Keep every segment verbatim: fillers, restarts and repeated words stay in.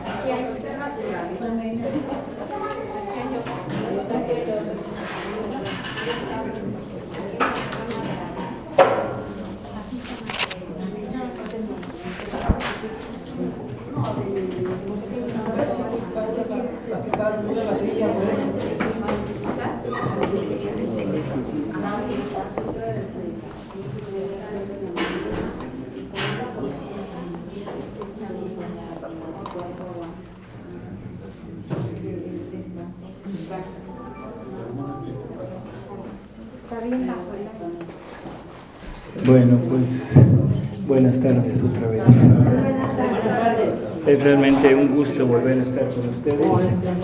Bueno, pues buenas tardes otra vez. Es realmente un gusto volver a estar con ustedes.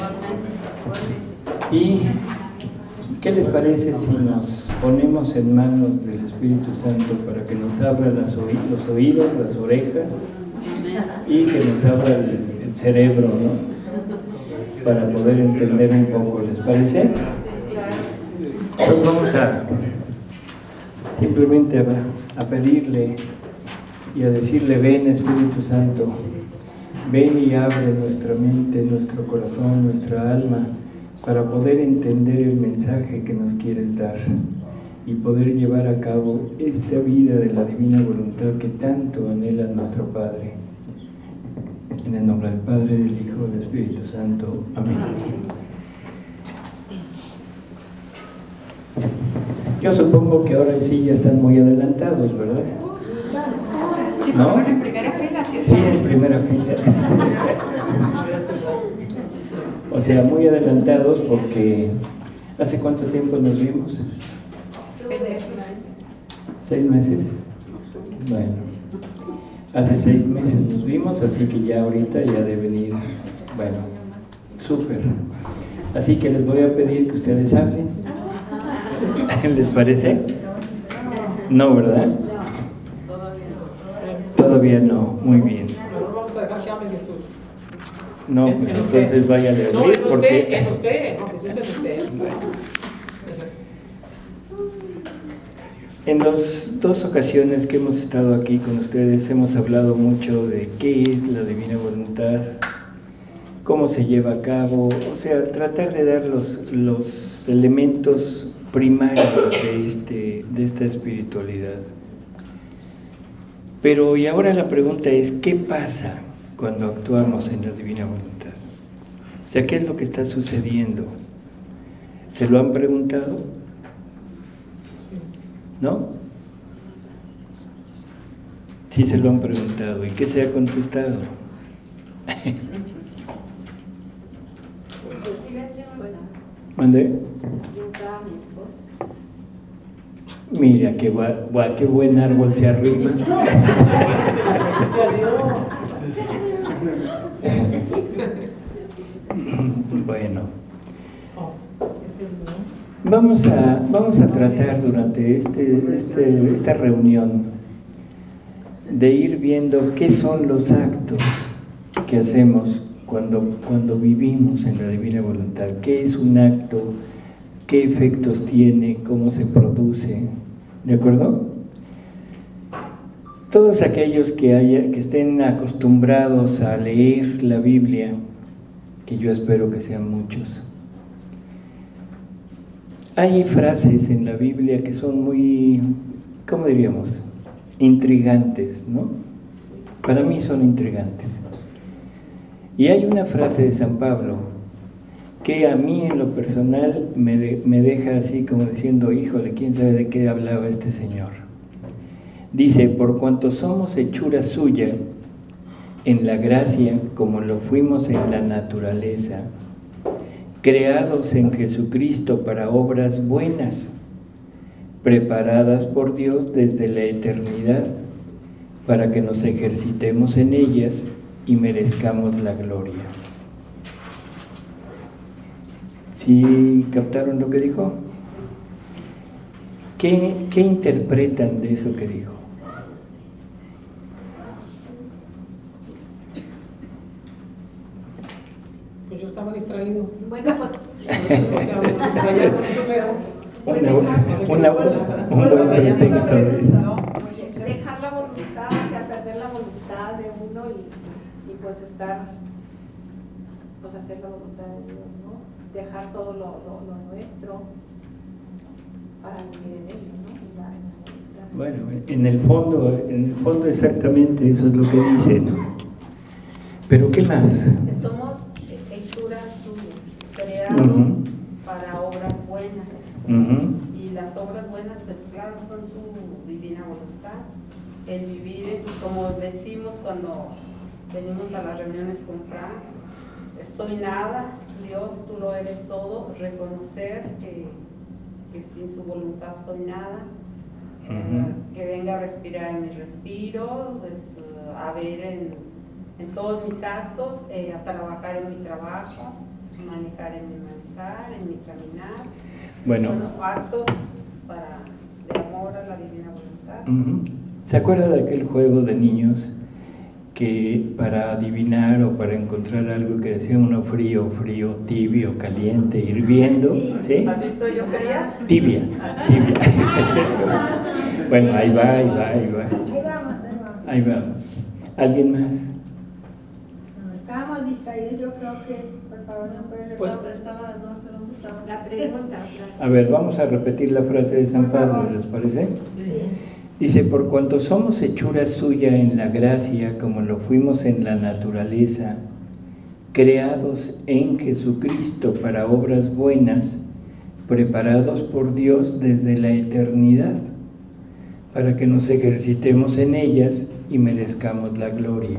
¿Y qué les parece si nos ponemos en manos del Espíritu Santo para que nos abra las oí- los oídos, las orejas y que nos abra el, el cerebro, ¿no? Para poder entender un poco, ¿les parece? Pues vamos a simplemente a, a pedirle y a decirle: ven Espíritu Santo, ven y abre nuestra mente, nuestro corazón, nuestra alma, para poder entender el mensaje que nos quieres dar y poder llevar a cabo esta vida de la divina voluntad que tanto anhela nuestro Padre. En el nombre del Padre, del Hijo y del Espíritu Santo. Amén. Yo supongo que ahora sí ya están muy adelantados, ¿verdad? ¿No? En primera fila, sí. Sí, en primera fila. O sea, muy adelantados porque ¿hace cuánto tiempo nos vimos? Seis meses. ¿Seis meses? Bueno, hace seis meses nos vimos, así que ya ahorita ya deben ir, bueno, súper. Así que les voy a pedir que ustedes hablen. ¿Les parece? No, ¿verdad? Todavía no, muy bien. No, pues entonces váyale a abrir porque... En las dos ocasiones que hemos estado aquí con ustedes hemos hablado mucho de qué es la divina voluntad, cómo se lleva a cabo, o sea, tratar de dar los, los elementos primarios de, este, de esta espiritualidad. Pero y ahora la pregunta es, ¿qué pasa cuando actuamos en la divina voluntad? O sea, ¿qué es lo que está sucediendo? ¿Se lo han preguntado? ¿No? Sí se lo han preguntado. ¿Y qué se ha contestado? ¿Mande? Mira, qué, gua, qué buen árbol se arrima. Bueno, vamos a, vamos a tratar durante este, este, esta reunión de ir viendo qué son los actos que hacemos cuando, cuando vivimos en la divina voluntad. ¿Qué es un acto? ¿Qué efectos tiene? ¿Cómo se produce? ¿De acuerdo? Todos aquellos que, haya, que estén acostumbrados a leer la Biblia, que yo espero que sean muchos, hay frases en la Biblia que son muy, ¿cómo diríamos? Intrigantes, ¿no? Para mí son intrigantes. Y hay una frase de San Pablo que a mí en lo personal me, de, me deja así como diciendo, híjole, ¿quién sabe de qué hablaba este señor? Dice, por cuanto somos hechura suya, en la gracia como lo fuimos en la naturaleza, creados en Jesucristo para obras buenas, preparadas por Dios desde la eternidad, para que nos ejercitemos en ellas y merezcamos la gloria. ¿Sí captaron lo que dijo? ¿Qué, qué interpretan de eso que dijo? Pues yo estaba distraído. Bueno, pues... Una, una, un buen pretexto. No, pues dejar la voluntad, o sea, perder la voluntad de uno y, y pues estar pues hacer la voluntad de Dios, ¿no? Dejar todo lo, lo, lo nuestro para vivir en ello, ¿no? En la, en la Bueno, en el fondo, en el fondo exactamente eso es lo que dice, ¿no? Pero ¿qué más? Que somos hechura suya, creados Uh-huh. para obras buenas. Uh-huh. Y las obras buenas, pues claro, son su divina voluntad. El vivir, como decimos cuando venimos a las reuniones con Frank, estoy nada, Dios, tú lo eres todo, reconocer que, que sin su voluntad soy nada, uh-huh. eh, que venga a respirar en mis respiros, es, uh, a ver en, en todos mis actos, eh, a trabajar en mi trabajo, manejar en mi manejar, en mi caminar. Bueno, bueno actos para, de amor a la divina voluntad. Uh-huh. ¿Se acuerda de aquel juego de niños que para adivinar o para encontrar algo que decía uno frío, frío, tibio, caliente, hirviendo? ¿Sí? ¿Has visto yo fría? Tibia, tibia. Bueno, ahí va, ahí va, ahí va. Ahí vamos, ahí vamos. Ahí vamos. ¿Alguien más? No, estábamos distraídos, yo creo que, por favor, no pueden Pues- recordar, estaba, no sé dónde estaba. La pregunta. A ver, vamos a repetir la frase de San Pablo, ¿les parece? Sí. Dice, por cuanto somos hechura suya en la gracia, como lo fuimos en la naturaleza, creados en Jesucristo para obras buenas, preparados por Dios desde la eternidad, para que nos ejercitemos en ellas y merezcamos la gloria.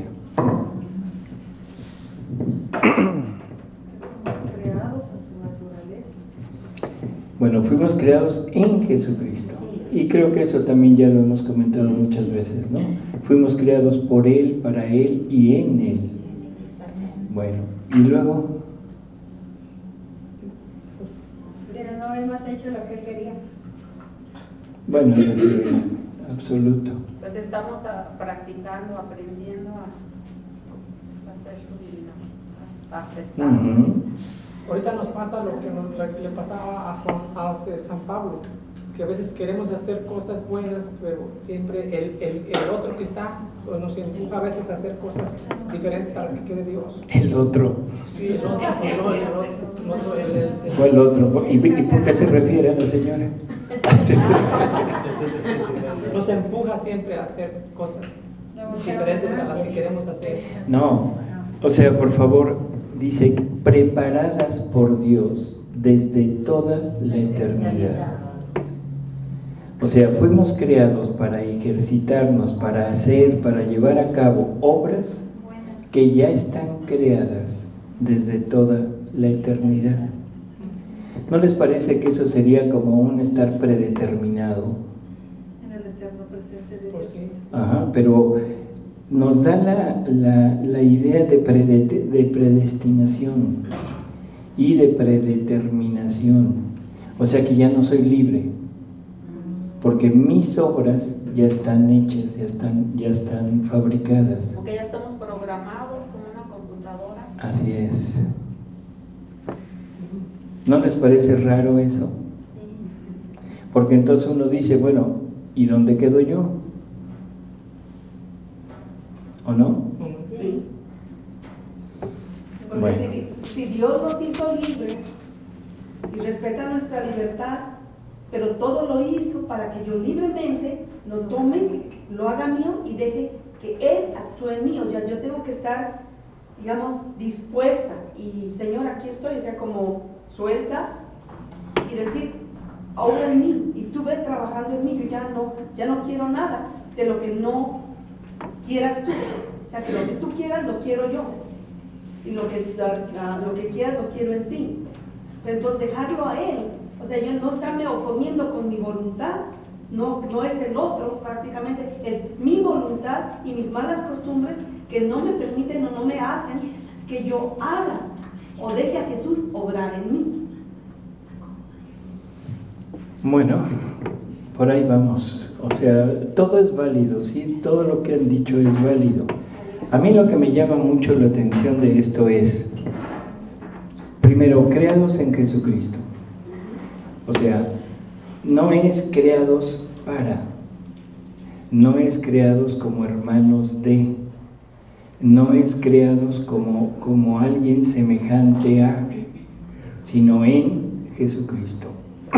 Creados a su naturaleza. Bueno, fuimos creados en Jesucristo. Y creo que eso también ya lo hemos comentado muchas veces, ¿no? Fuimos creados por Él, para Él y en Él. Bueno, y luego, Pero no hemos hecho lo que él quería. bueno, es eh, absoluto. Pues estamos a- practicando, aprendiendo a, a hacer su divina, a aceptar. Ujú. Ahorita nos pasa lo que, nos, lo que le pasaba a, Juan- a San Pablo, que a veces queremos hacer cosas buenas, pero siempre el, el, el otro que está pues nos empuja a veces a hacer cosas diferentes a las que quiere Dios. El otro. Sí, el otro, el otro, el otro, el otro, el, el, el- ¿Cuál el otro? ¿Y, y por qué se refiere a la señora? nos empuja siempre a hacer cosas diferentes a las que queremos hacer. No, o sea, por favor, dice, preparadas por Dios desde toda la eternidad. O sea, fuimos creados para ejercitarnos, para hacer, para llevar a cabo obras que ya están creadas desde toda la eternidad. ¿No les parece que eso sería como un estar predeterminado? En el eterno presente de Pues Dios. sí. Ajá, pero nos da la, la, la idea de, prede- de predestinación y de predeterminación. O sea que ya no soy libre, porque mis obras ya están hechas, ya están, ya están fabricadas. Porque ya estamos programados como una computadora. Así es. ¿No les parece raro eso? Porque entonces uno dice, bueno, ¿y dónde quedo yo? ¿O no? Sí. Porque Bueno. si, si Dios nos hizo libres y respeta nuestra libertad, pero todo lo hizo para que yo libremente lo tome, lo haga mío y deje que Él actúe en mí. O sea, yo tengo que estar, digamos, dispuesta y Señor, aquí estoy, o sea, como suelta y decir, obra en mí y tú ve trabajando en mí. Yo ya no, ya no quiero nada de lo que no quieras tú. O sea, que lo que tú quieras lo quiero yo y lo que, lo, lo que quieras lo quiero en ti. Pero entonces dejarlo a Él. O sea, yo no estarme oponiendo con mi voluntad, no, no es el otro prácticamente, es mi voluntad y mis malas costumbres que no me permiten o no me hacen que yo haga o deje a Jesús obrar en mí. Bueno, por ahí vamos. O sea, todo es válido, ¿sí? Todo lo que han dicho es válido. A mí lo que me llama mucho la atención de esto es, primero, creados en Jesucristo. O sea, no es creados para, no es creados como hermanos de, no es creados como, como alguien semejante a, sino en Jesucristo.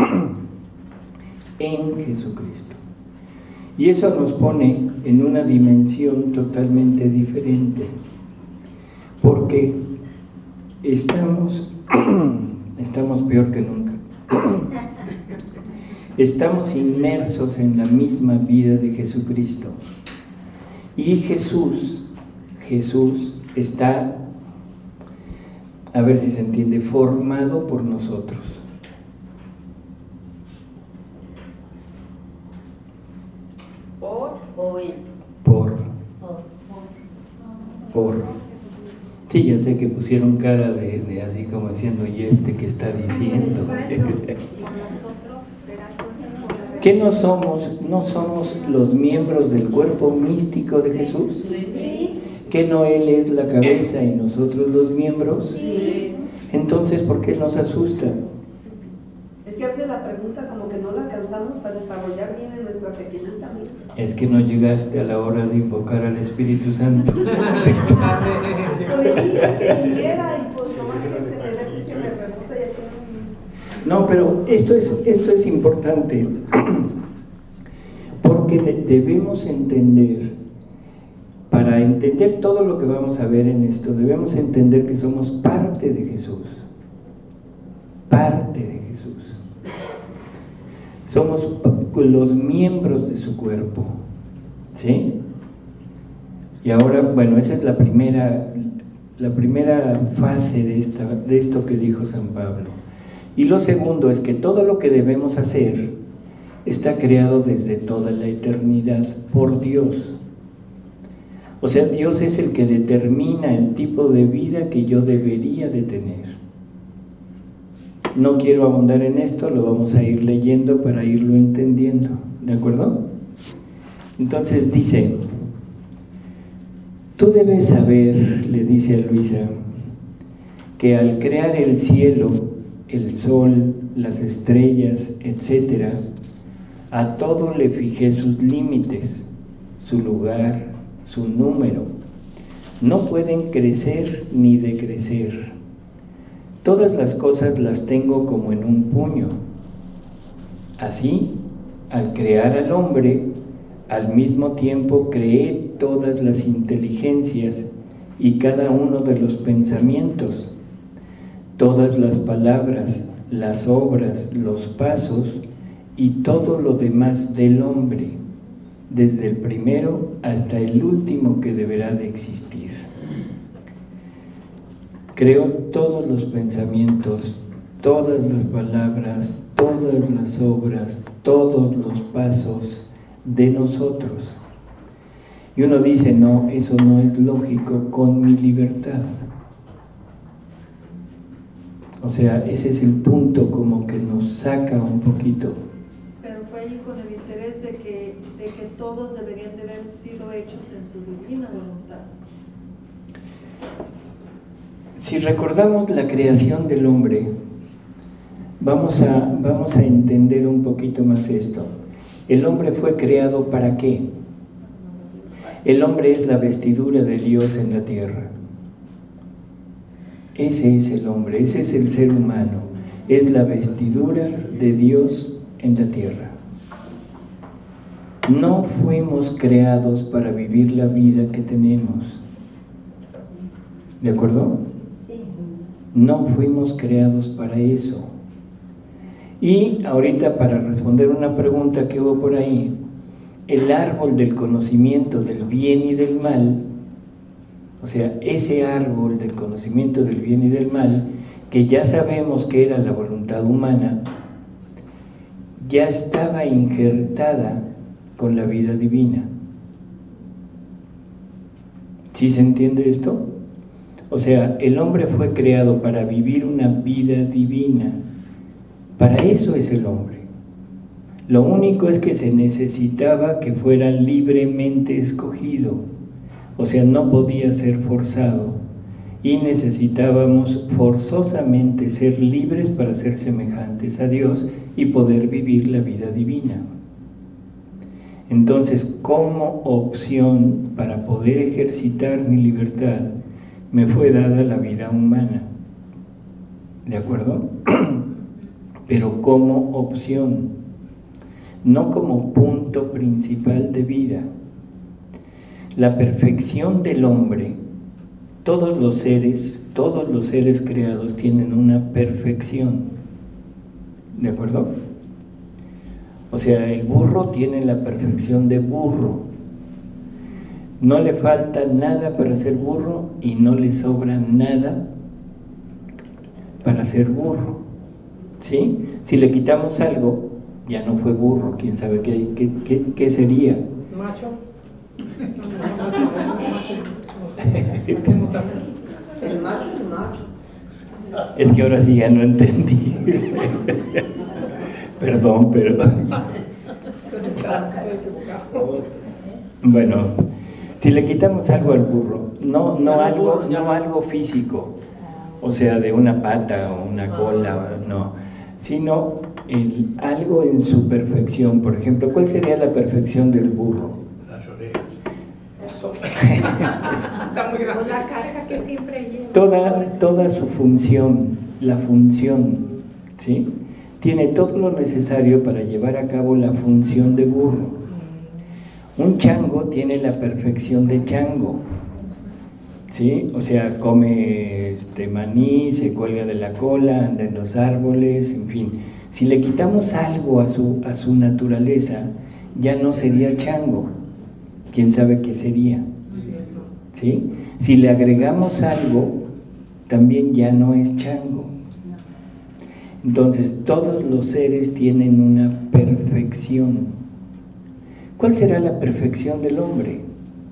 En Jesucristo. Y eso nos pone en una dimensión totalmente diferente, porque estamos, estamos peor que nunca. Estamos inmersos en la misma vida de Jesucristo. Y Jesús, Jesús está, a ver si se entiende, formado por nosotros. ¿Por o en? Por. Por. Sí, ya sé que pusieron cara de, de así como diciendo, ¿y este qué está diciendo? ¿Qué no somos? ¿No somos los miembros del cuerpo místico de Jesús? ¿Que no Él es la cabeza y nosotros los miembros? Sí. Entonces, ¿por qué nos asusta? Es que a veces la pregunta como que no la alcanzamos a desarrollar bien en nuestra pequeñita mente. Es que no llegaste a la hora de invocar al Espíritu Santo. Yo le dije que viniera y pues nomás que se me veces se me pregunta y aquí No, pero esto es, esto es importante, porque de- debemos entender, para entender todo lo que vamos a ver en esto, debemos entender que somos parte de Jesús, parte de Jesús. Somos los miembros de su cuerpo, ¿sí? Y ahora, bueno, esa es la primera, la primera fase de, esta, de esto que dijo San Pablo. Y lo segundo es que todo lo que debemos hacer está creado desde toda la eternidad por Dios. O sea, Dios es el que determina el tipo de vida que yo debería de tener. No quiero abundar en esto, lo vamos a ir leyendo para irlo entendiendo, ¿de acuerdo? Entonces dice, tú debes saber, le dice a Luisa, que al crear el cielo, el sol, las estrellas, etcétera, a todo le fijé sus límites, su lugar, su número. No pueden crecer ni decrecer. Todas las cosas las tengo como en un puño. Así, al crear al hombre, al mismo tiempo creé todas las inteligencias y cada uno de los pensamientos, todas las palabras, las obras, los pasos y todo lo demás del hombre, desde el primero hasta el último que deberá de existir. Creo todos los pensamientos, todas las palabras, todas las obras, todos los pasos de nosotros. Y uno dice, no, eso no es lógico con mi libertad. O sea, ese es el punto como que nos saca un poquito. Pero fue ahí con el interés de que, de que todos deberían de haber sido hechos en su divina voluntad. Si recordamos la creación del hombre, vamos a, vamos a entender un poquito más esto. El hombre fue creado ¿para qué? El hombre es la vestidura de Dios en la tierra. Ese es el hombre, ese es el ser humano, es la vestidura de Dios en la tierra. No fuimos creados para vivir la vida que tenemos. ¿De acuerdo? No fuimos creados para eso. Y ahorita, para responder una pregunta que hubo por ahí, el árbol del conocimiento del bien y del mal, o sea, ese árbol del conocimiento del bien y del mal, que ya sabemos que era la voluntad humana, ya estaba injertada con la vida divina. ¿Sí se entiende esto? O sea, el hombre fue creado para vivir una vida divina. Para eso es el hombre. Lo único es que se necesitaba que fuera libremente escogido. O sea, no podía ser forzado. Y necesitábamos forzosamente ser libres para ser semejantes a Dios y poder vivir la vida divina. Entonces, como opción para poder ejercitar mi libertad, me fue dada la vida humana. ¿De acuerdo? Pero como opción, no como punto principal de vida. La perfección del hombre, todos los seres, todos los seres creados tienen una perfección. ¿De acuerdo? O sea, el burro tiene la perfección de burro. No le falta nada para ser burro y no le sobra nada para ser burro. ¿Sí? Si le quitamos algo, ya no fue burro. ¿Quién sabe qué, qué, qué, qué sería? Macho. El macho es el macho. Es que ahora sí ya no entendí. Perdón, pero... Bueno, si le quitamos algo al burro, no, no, algo, no algo físico, o sea, de una pata o una cola, no, sino el, algo en su perfección. Por ejemplo, ¿cuál sería la perfección del burro? Las orejas. Está muy grande. La carga que siempre lleva. Toda, toda su función, la función, ¿sí? Tiene todo lo necesario para llevar a cabo la función de burro. Un chango tiene la perfección de chango, ¿sí? O sea, come este maní, se cuelga de la cola, anda en los árboles, en fin. Si le quitamos algo a su, a su naturaleza, ya no sería chango. ¿Quién sabe qué sería? ¿Sí? Si le agregamos algo, también ya no es chango. Entonces, todos los seres tienen una perfección. ¿Cuál será la perfección del hombre?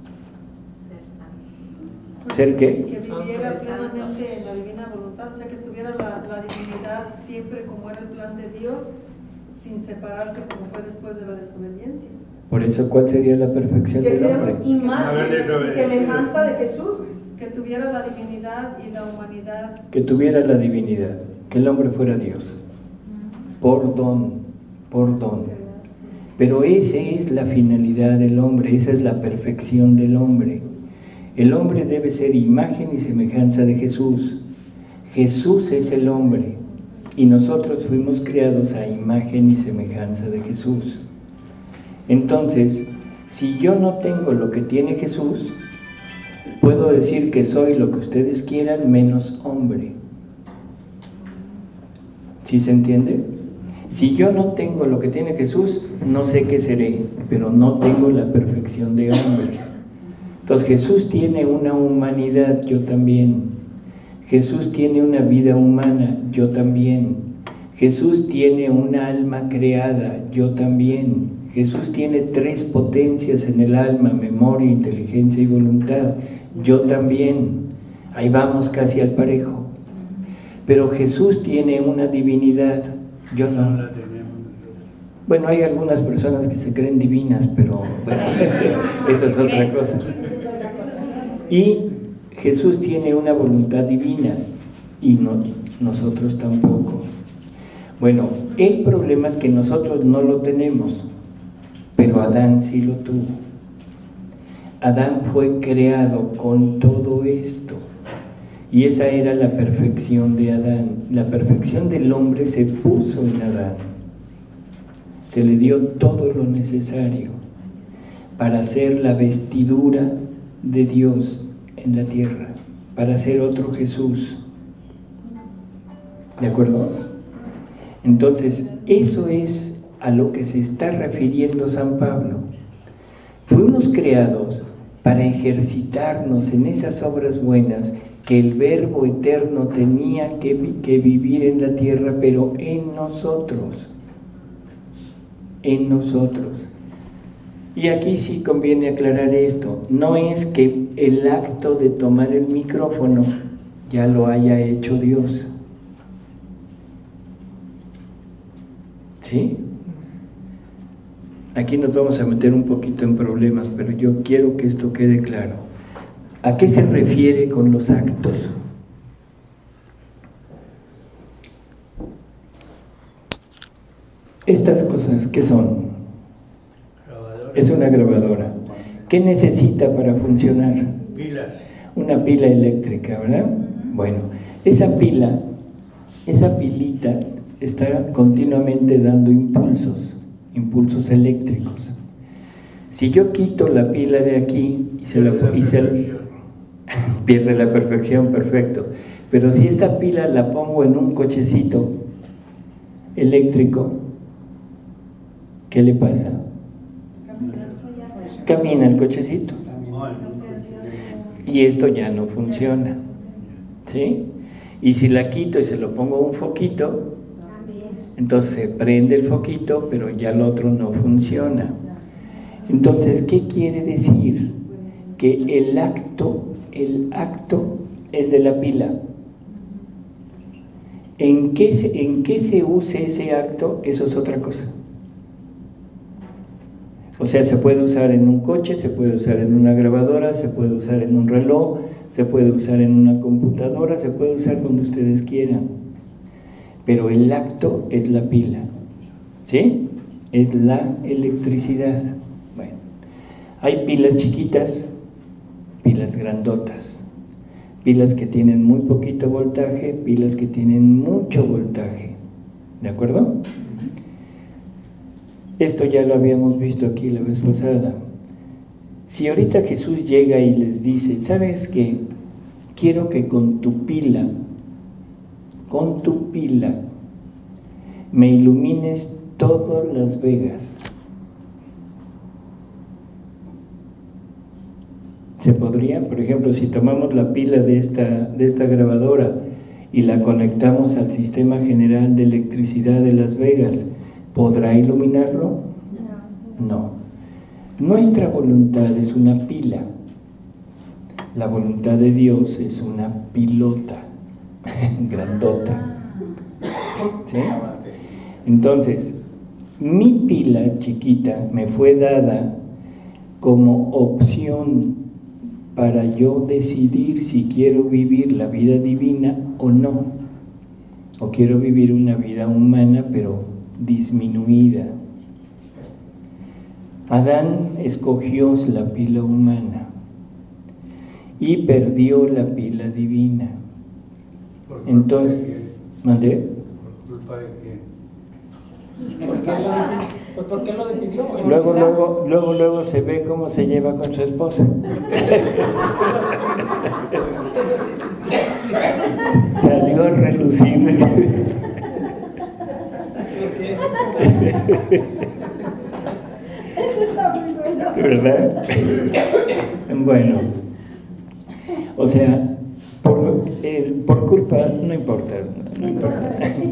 ¿Ser qué? Que viviera plenamente en la divina voluntad, o sea, que estuviera la, la divinidad siempre como era el plan de Dios, sin separarse como fue después de la desobediencia. Por eso, ¿cuál sería la perfección Que del hombre? seamos imagen y semejanza de Jesús. Que tuviera la divinidad y la humanidad. Que tuviera la divinidad, que el hombre fuera Dios, por don, por don. Pero esa es la finalidad del hombre, esa es la perfección del hombre. El hombre debe ser imagen y semejanza de Jesús. Jesús es el hombre y nosotros fuimos creados a imagen y semejanza de Jesús. Entonces, si yo no tengo lo que tiene Jesús, puedo decir que soy lo que ustedes quieran menos hombre. ¿Sí se entiende? Si yo no tengo lo que tiene Jesús, no sé qué seré, pero no tengo la perfección de hombre. Entonces Jesús tiene una humanidad, yo también. Jesús tiene una vida humana, yo también. Jesús tiene una alma creada, yo también. Jesús tiene tres potencias en el alma: memoria, inteligencia y voluntad, yo también. Ahí vamos casi al parejo. Pero Jesús tiene una divinidad, yo no. Bueno, hay algunas personas que se creen divinas, pero bueno, eso es otra cosa. Y Jesús tiene una voluntad divina y no, nosotros tampoco. Bueno, el problema es que nosotros no lo tenemos, pero Adán sí lo tuvo. Adán fue creado con todo esto. Y esa era la perfección de Adán. La perfección del hombre se puso en Adán. Se le dio todo lo necesario para ser la vestidura de Dios en la tierra, para ser otro Jesús. ¿De acuerdo? Entonces, eso es a lo que se está refiriendo San Pablo. Fuimos creados para ejercitarnos en esas obras buenas que el Verbo eterno tenía que, que vivir en la tierra, pero en nosotros, en nosotros. Y aquí sí conviene aclarar esto, no es que el acto de tomar el micrófono ya lo haya hecho Dios. ¿Sí? Aquí nos vamos a meter un poquito en problemas, pero yo quiero que esto quede claro. ¿A qué se refiere con los actos? Estas cosas, ¿qué son? Es una grabadora. ¿Qué necesita para funcionar? Pilas. Una pila eléctrica, ¿verdad? Bueno, esa pila, esa pilita está continuamente dando impulsos, impulsos eléctricos. Si yo quito la pila de aquí y se la, y se la pierde la perfección, perfecto. Pero si esta pila la pongo en un cochecito eléctrico, ¿qué le pasa? Camina el cochecito. Y esto ya no funciona. ¿Sí? Y si la quito y se lo pongo a un foquito, entonces se prende el foquito, pero ya el otro no funciona. Entonces, ¿qué quiere decir? Que el acto, el acto es de la pila. ¿En qué, se, ¿En qué se use ese acto? Eso es otra cosa. O sea, se puede usar en un coche, se puede usar en una grabadora, se puede usar en un reloj, se puede usar en una computadora, se puede usar donde ustedes quieran. Pero el acto es la pila, ¿sí? Es la electricidad. Bueno, hay pilas chiquitas, pilas grandotas, pilas que tienen muy poquito voltaje, pilas que tienen mucho voltaje, ¿de acuerdo? Esto ya lo habíamos visto aquí la vez pasada. Si ahorita Jesús llega y les dice, ¿sabes qué? Quiero que con tu pila, con tu pila, me ilumines todas Las Vegas. ¿Se podría? Por ejemplo, si tomamos la pila de esta, de esta grabadora y la conectamos al sistema general de electricidad de Las Vegas, ¿podrá iluminarlo? No. Nuestra voluntad es una pila. La voluntad de Dios es una pilota grandota. ¿Sí? Entonces, mi pila chiquita me fue dada como opción para yo decidir si quiero vivir la vida divina o no, o quiero vivir una vida humana pero disminuida. Adán escogió la pila humana y perdió la pila divina. Entonces, ¿mandé? ¿Por culpa de quién? ¿Por qué lo, pues ¿por qué lo decidió? Luego, luego, luego, luego se ve cómo se lleva con su esposa. Salió a relucir. ¿Verdad? Bueno, o sea, por, eh, por culpa, no importa, no importa,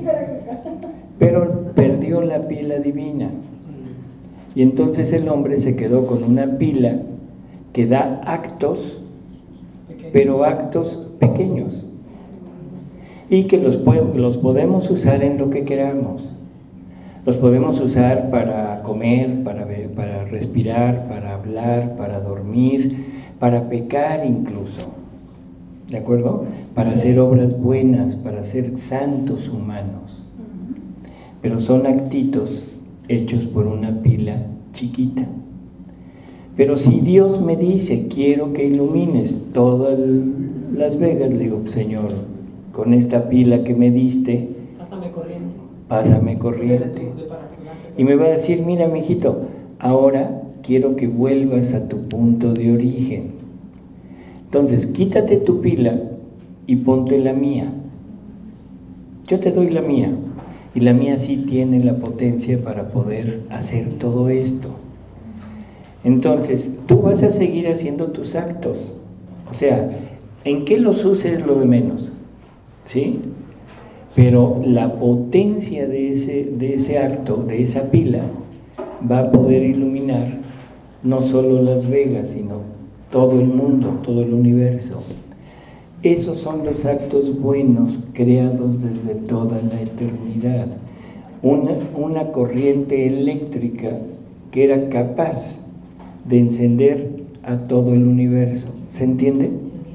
pero perdió la pila divina. Y entonces el hombre se quedó con una pila que da actos, pero actos pequeños, y que los, los podemos usar en lo que queramos. Los podemos usar para comer, para, ver, para respirar, para hablar, para dormir, para pecar incluso, ¿de acuerdo? Para hacer obras buenas, para ser santos humanos. Pero son actitos hechos por una pila chiquita. Pero si Dios me dice, quiero que ilumines todas Las Vegas, le digo, Señor, con esta pila que me diste, Pásame corriente. Pásame corriente. Y me va a decir, mira, mijito, ahora quiero que vuelvas a tu punto de origen. Entonces, quítate tu pila y ponte la mía. Yo te doy la mía. Y la mía sí tiene la potencia para poder hacer todo esto. Entonces, tú vas a seguir haciendo tus actos. O sea, en qué los uses es lo de menos. ¿Sí? Pero la potencia de ese, de ese acto, de esa pila, va a poder iluminar no solo Las Vegas, sino todo el mundo, todo el universo. Esos son los actos buenos creados desde toda la eternidad. Una, una corriente eléctrica que era capaz de encender a todo el universo. ¿Se entiende?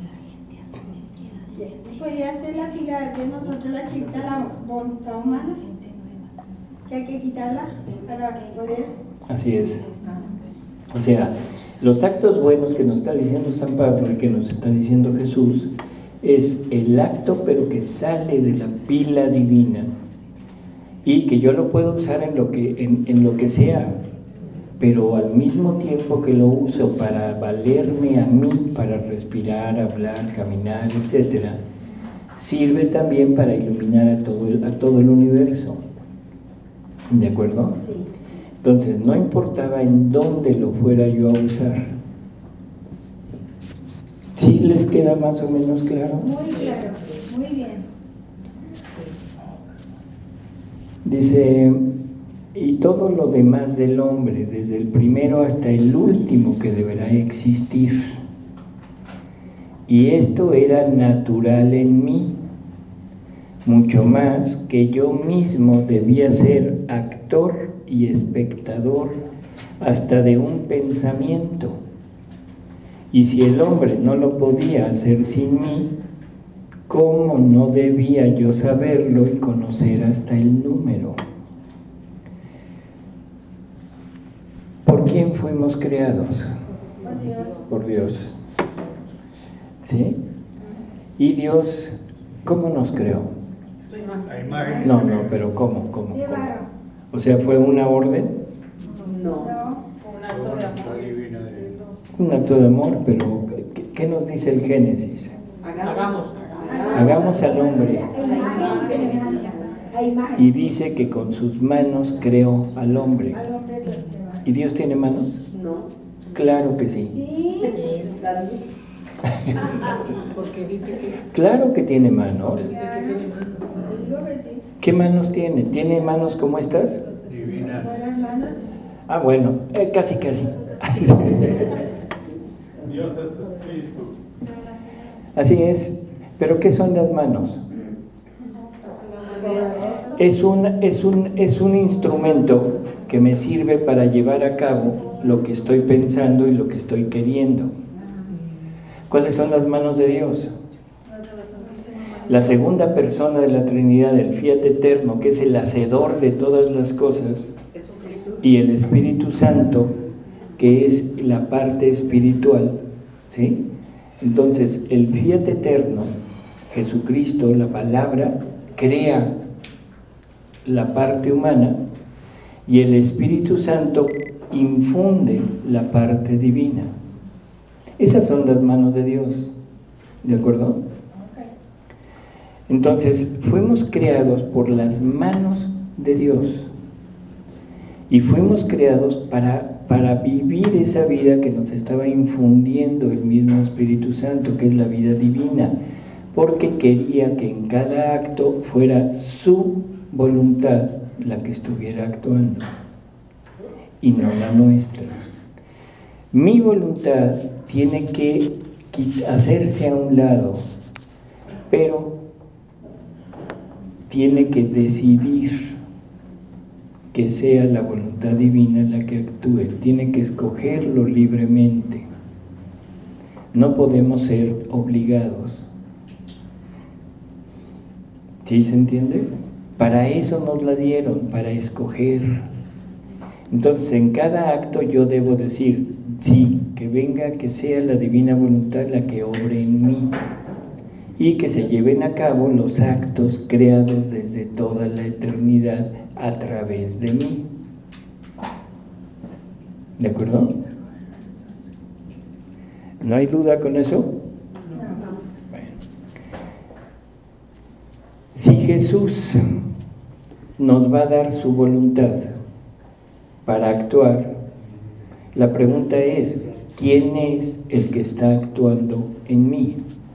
Podría ser la pila de nosotros, la chiquita, la voluntad humana, que hay que quitarla para poder. Así es. O sea, Los actos buenos que nos está diciendo San Pablo y que nos está diciendo Jesús es el acto pero que sale de la pila divina y que yo lo puedo usar en lo que, en, en lo que sea, pero al mismo tiempo que lo uso para valerme a mí, para respirar, hablar, caminar, etcétera, sirve también para iluminar a todo el, a todo el universo. ¿De acuerdo? Sí. Entonces, no importaba en dónde lo fuera yo a usar. ¿Sí les queda más o menos claro? Muy claro, muy bien. Dice, y todo lo demás del hombre, desde el primero hasta el último que deberá existir. Y esto era natural en mí, mucho más que yo mismo debía ser actor y espectador hasta de un pensamiento. Y si el hombre no lo podía hacer sin mí, ¿cómo no debía yo saberlo y conocer hasta el número? ¿Por quién fuimos creados? Por Dios. Por Dios. ¿Sí? ¿Y Dios cómo nos creó? La imagen. No, no, pero ¿cómo? ¿Cómo? Qué ¿Cómo? bárbaro. O sea, ¿fue una orden? No. No. Un acto de amor. La divina de Dios. Un acto de amor, pero ¿qué, qué nos dice el Génesis? Hagamos. Hagamos al hombre. A imagen y semejanza. A imagen. Y dice que con sus manos creó al hombre. Al hombre lo que va. ¿Y Dios tiene manos? No. Claro que sí. Sí. La luz. Porque dice que, Claro que tiene manos. dice que tiene mano. Digo que sí. ¿Qué manos tiene? ¿Tiene manos como estas? Divina. Buenas manos. Ah, bueno, eh, casi, casi. Dios es espíritu. Así es. ¿Pero qué son las manos? Es un, es un, es un instrumento que me sirve para llevar a cabo lo que estoy pensando y lo que estoy queriendo. ¿Cuáles son las manos de Dios? La segunda persona de la Trinidad, el Fiat Eterno, que es el hacedor de todas las cosas, y el Espíritu Santo, que es la parte espiritual, ¿sí? Entonces, el Fiat Eterno, Jesucristo, la palabra, crea la parte humana y el Espíritu Santo infunde la parte divina. Esas son las manos de Dios, ¿de acuerdo? Entonces, fuimos creados por las manos de Dios y fuimos creados para, para vivir esa vida que nos estaba infundiendo el mismo Espíritu Santo, que es la vida divina, porque quería que en cada acto fuera su voluntad la que estuviera actuando y no la nuestra. Mi voluntad tiene que hacerse a un lado, pero tiene que decidir que sea la voluntad divina la que actúe, tiene que escogerlo libremente. No podemos ser obligados. ¿Sí se entiende? Para eso nos la dieron, para escoger. Entonces, en cada acto yo debo decir, sí, que venga, que sea la divina voluntad la que obre en mí y que se lleven a cabo los actos creados desde toda la eternidad a través de mí. ¿De acuerdo? ¿No hay duda con eso? Bueno. Si Jesús nos va a dar su voluntad para actuar, la pregunta es, ¿quién es el que está actuando en mí?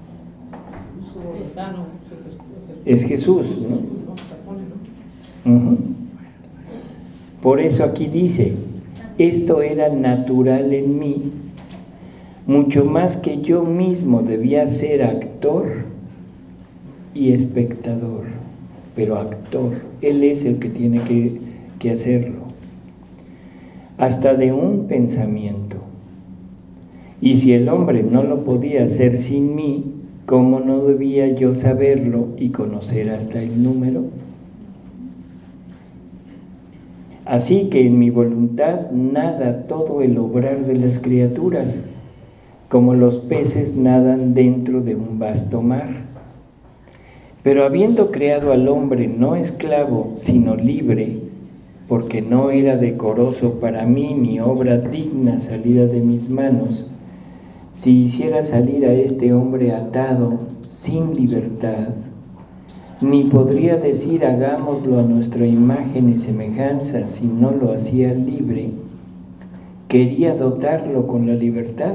Es Jesús, ¿no? Uh-huh. Por eso aquí dice, esto era natural en mí, mucho más que yo mismo debía ser actor y espectador, pero actor, Él es el que tiene que, que hacerlo, hasta de un pensamiento. Y si el hombre no lo podía hacer sin mí, ¿cómo no debía yo saberlo y conocer hasta el número? Así que en mi voluntad nada todo el obrar de las criaturas, como los peces nadan dentro de un vasto mar. Pero habiendo creado al hombre no esclavo, sino libre, porque no era decoroso para mí ni obra digna salida de mis manos, si hiciera salir a este hombre atado, sin libertad, ni podría decir hagámoslo a nuestra imagen y semejanza si no lo hacía libre, quería dotarlo con la libertad.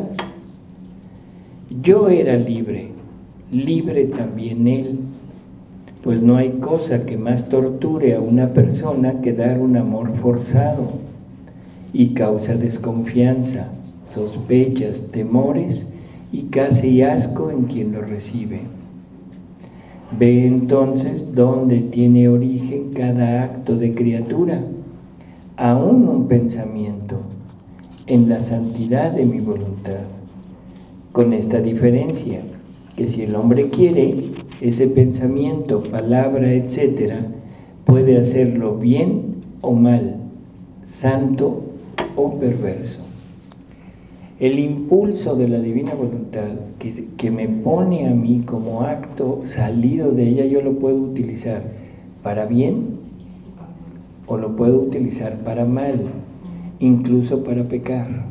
Yo era libre, libre también él, pues no hay cosa que más torture a una persona que dar un amor forzado y causa desconfianza, sospechas, temores y casi asco en quien lo recibe. Ve entonces dónde tiene origen cada acto de criatura, aún un pensamiento, en la santidad de mi voluntad, con esta diferencia, que si el hombre quiere, ese pensamiento, palabra, etcétera, puede hacerlo bien o mal, santo o perverso. El impulso de la divina voluntad que, que me pone a mí como acto salido de ella, yo lo puedo utilizar para bien o lo puedo utilizar para mal, incluso para pecar.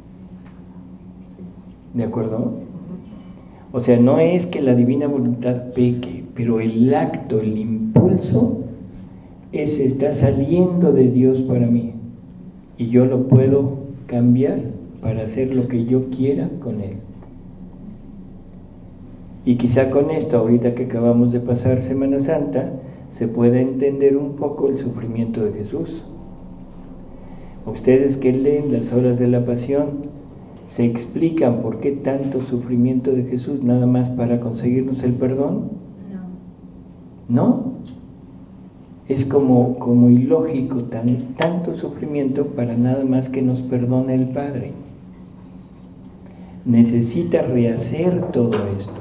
¿De acuerdo? O sea, no es que la divina voluntad peque, pero el acto, el impulso, ese está saliendo de Dios para mí. Y yo lo puedo cambiar para hacer lo que yo quiera con él. Y quizá con esto, ahorita que acabamos de pasar Semana Santa, se pueda entender un poco el sufrimiento de Jesús. Ustedes que leen las horas de la pasión, ¿se explican por qué tanto sufrimiento de Jesús nada más para conseguirnos el perdón? No. ¿No? Es como, como ilógico tan, tanto sufrimiento para nada más que nos perdone el Padre. Necesita rehacer todo esto.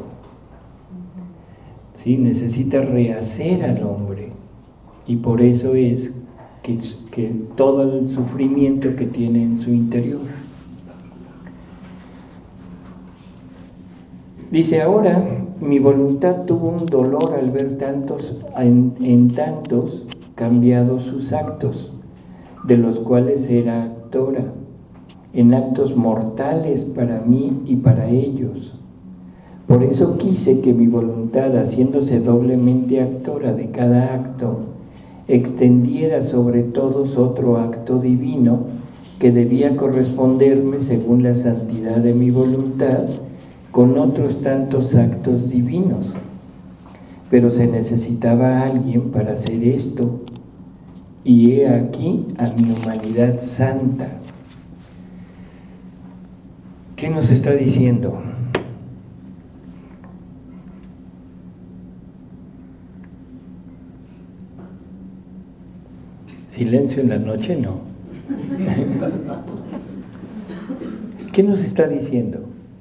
¿Sí? Necesita rehacer al hombre. Y por eso es que, que todo el sufrimiento que tiene en su interior. Dice, ahora mi voluntad tuvo un dolor al ver tantos, en, en tantos cambiados sus actos, de los cuales era actora, en actos mortales para mí y para ellos. Por eso quise que mi voluntad, haciéndose doblemente actora de cada acto, extendiera sobre todos otro acto divino que debía corresponderme según la santidad de mi voluntad, con otros tantos actos divinos. Pero se necesitaba alguien para hacer esto, y he aquí a mi humanidad santa. ¿Qué nos está diciendo? Silencio en la noche, no. ¿Qué nos está diciendo?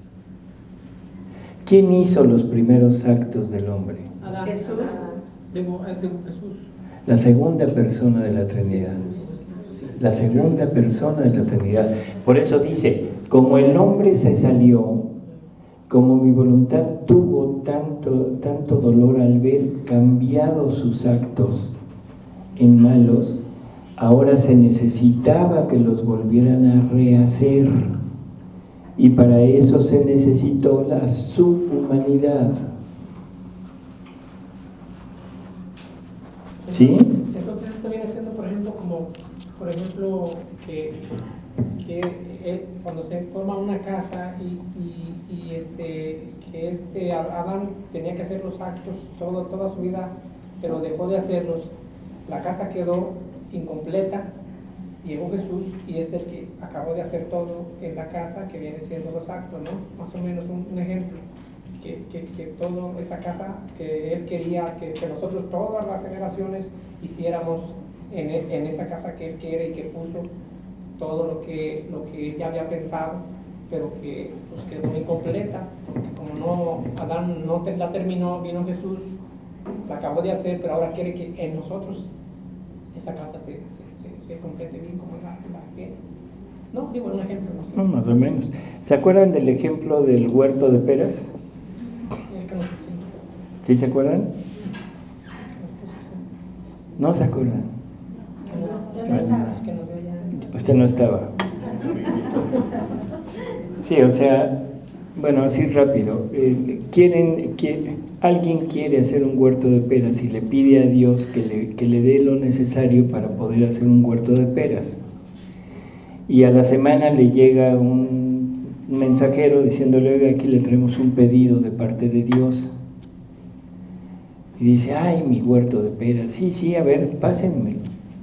¿Quién hizo los primeros actos del hombre? Adán. Jesús. Digo, es de Jesús. La segunda persona de la Trinidad. La segunda persona de la Trinidad. Por eso dice, como el hombre se salió, como mi voluntad tuvo tanto, tanto dolor al ver cambiados sus actos en malos, ahora se necesitaba que los volvieran a rehacer. Y para eso se necesitó la subhumanidad. ¿Sí? Entonces esto viene siendo, por ejemplo, como, por ejemplo, que, que eh, cuando se forma una casa y, y, y este, que este Adán tenía que hacer los actos todo, toda su vida, pero dejó de hacerlos, la casa quedó incompleta. Llegó Jesús y es el que acabó de hacer todo en la casa, que viene siendo los actos, ¿no? Más o menos un, un ejemplo, que, que, que toda esa casa que Él quería que, que nosotros, todas las generaciones, hiciéramos en, en esa casa que Él quiere y que puso todo lo que, lo que Él ya había pensado, pero que pues, quedó incompleta, porque como no, Adán no te, la terminó, vino Jesús, la acabó de hacer, pero ahora quiere que en nosotros esa casa se, se se, se complete bien como la, la quiere. No, digo un ejemplo. No, no, más o menos. ¿Se acuerdan del ejemplo del huerto de peras? El que nos pusimos. ¿Sí se acuerdan? ¿No se acuerdan? Yo no estaba. Que nos dio ya. Usted no estaba. Sí, o sea, bueno, así rápido. Eh, quieren, que, alguien quiere hacer un huerto de peras y le pide a Dios que le, que le dé lo necesario para poder hacer un huerto de peras. Y a la semana le llega un, un mensajero diciéndole, oiga, aquí le traemos un pedido de parte de Dios. Y dice, ay, mi huerto de peras. Sí, sí, a ver, pásenme.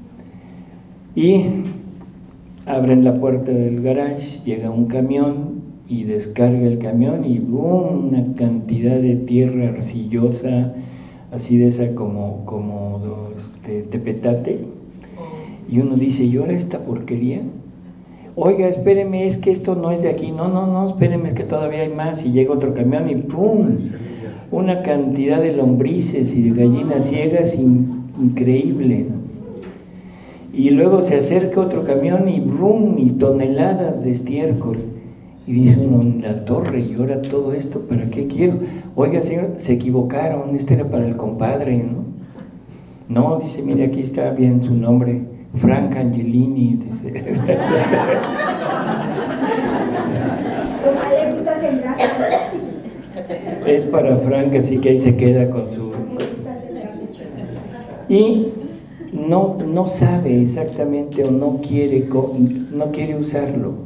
Y abren la puerta del garage, llega un camión y descarga el camión y ¡boom! Una cantidad de tierra arcillosa, así de esa como, como este, tepetate. Y uno dice, ¿y ahora esta porquería? Oiga, espéreme, es que esto no es de aquí. No, no, no, espéreme, es que todavía hay más. Y llega otro camión y ¡pum! Una cantidad de lombrices y de gallinas ciegas in, increíble. Y luego se acerca otro camión y ¡brum! Y toneladas de estiércol. Y dice uno, en la torre, y ahora todo esto, ¿para qué quiero? Oiga, señor, se equivocaron, este era para el compadre, ¿no? No, dice, mire, aquí está bien su nombre, Frank Angelini, dice. Como le gusta sembrar. Es para Frank, así que ahí se queda con su... Le gusta sembrar mucho. Y no, no sabe exactamente o no quiere, no quiere usarlo.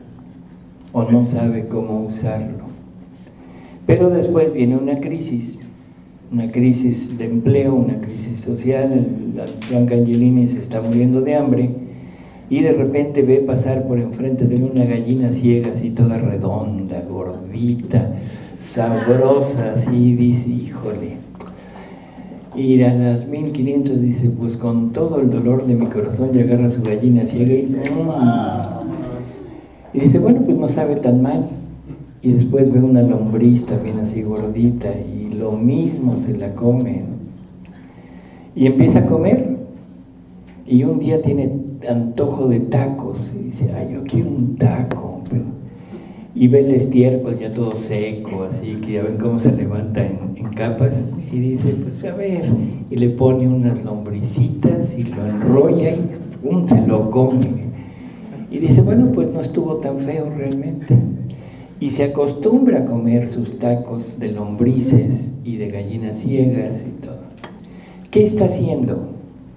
O no sabe cómo usarlo. Pero después viene una crisis, una crisis de empleo, una crisis social. El, el Frank Angelini se está muriendo de hambre y de repente ve pasar por enfrente de él una gallina ciega, así toda redonda, gordita, sabrosa, así, dice, híjole. Y a las mil quinientos dice, pues con todo el dolor de mi corazón, y agarra su gallina ciega y... ¡mmm! Y dice, bueno, pues no sabe tan mal. Y después ve una lombriz también así gordita y lo mismo se la come. Y empieza a comer. Y un día tiene antojo de tacos. Y dice, ay, yo quiero un taco. Pero... Y ve el estiércol ya todo seco, así que ya ven cómo se levanta en, en capas. Y dice, pues a ver. Y le pone unas lombricitas y lo enrolla y ¡pum! Se lo come. Y dice, bueno, pues no estuvo tan feo realmente. Y se acostumbra a comer sus tacos de lombrices y de gallinas ciegas y todo. ¿Qué está haciendo?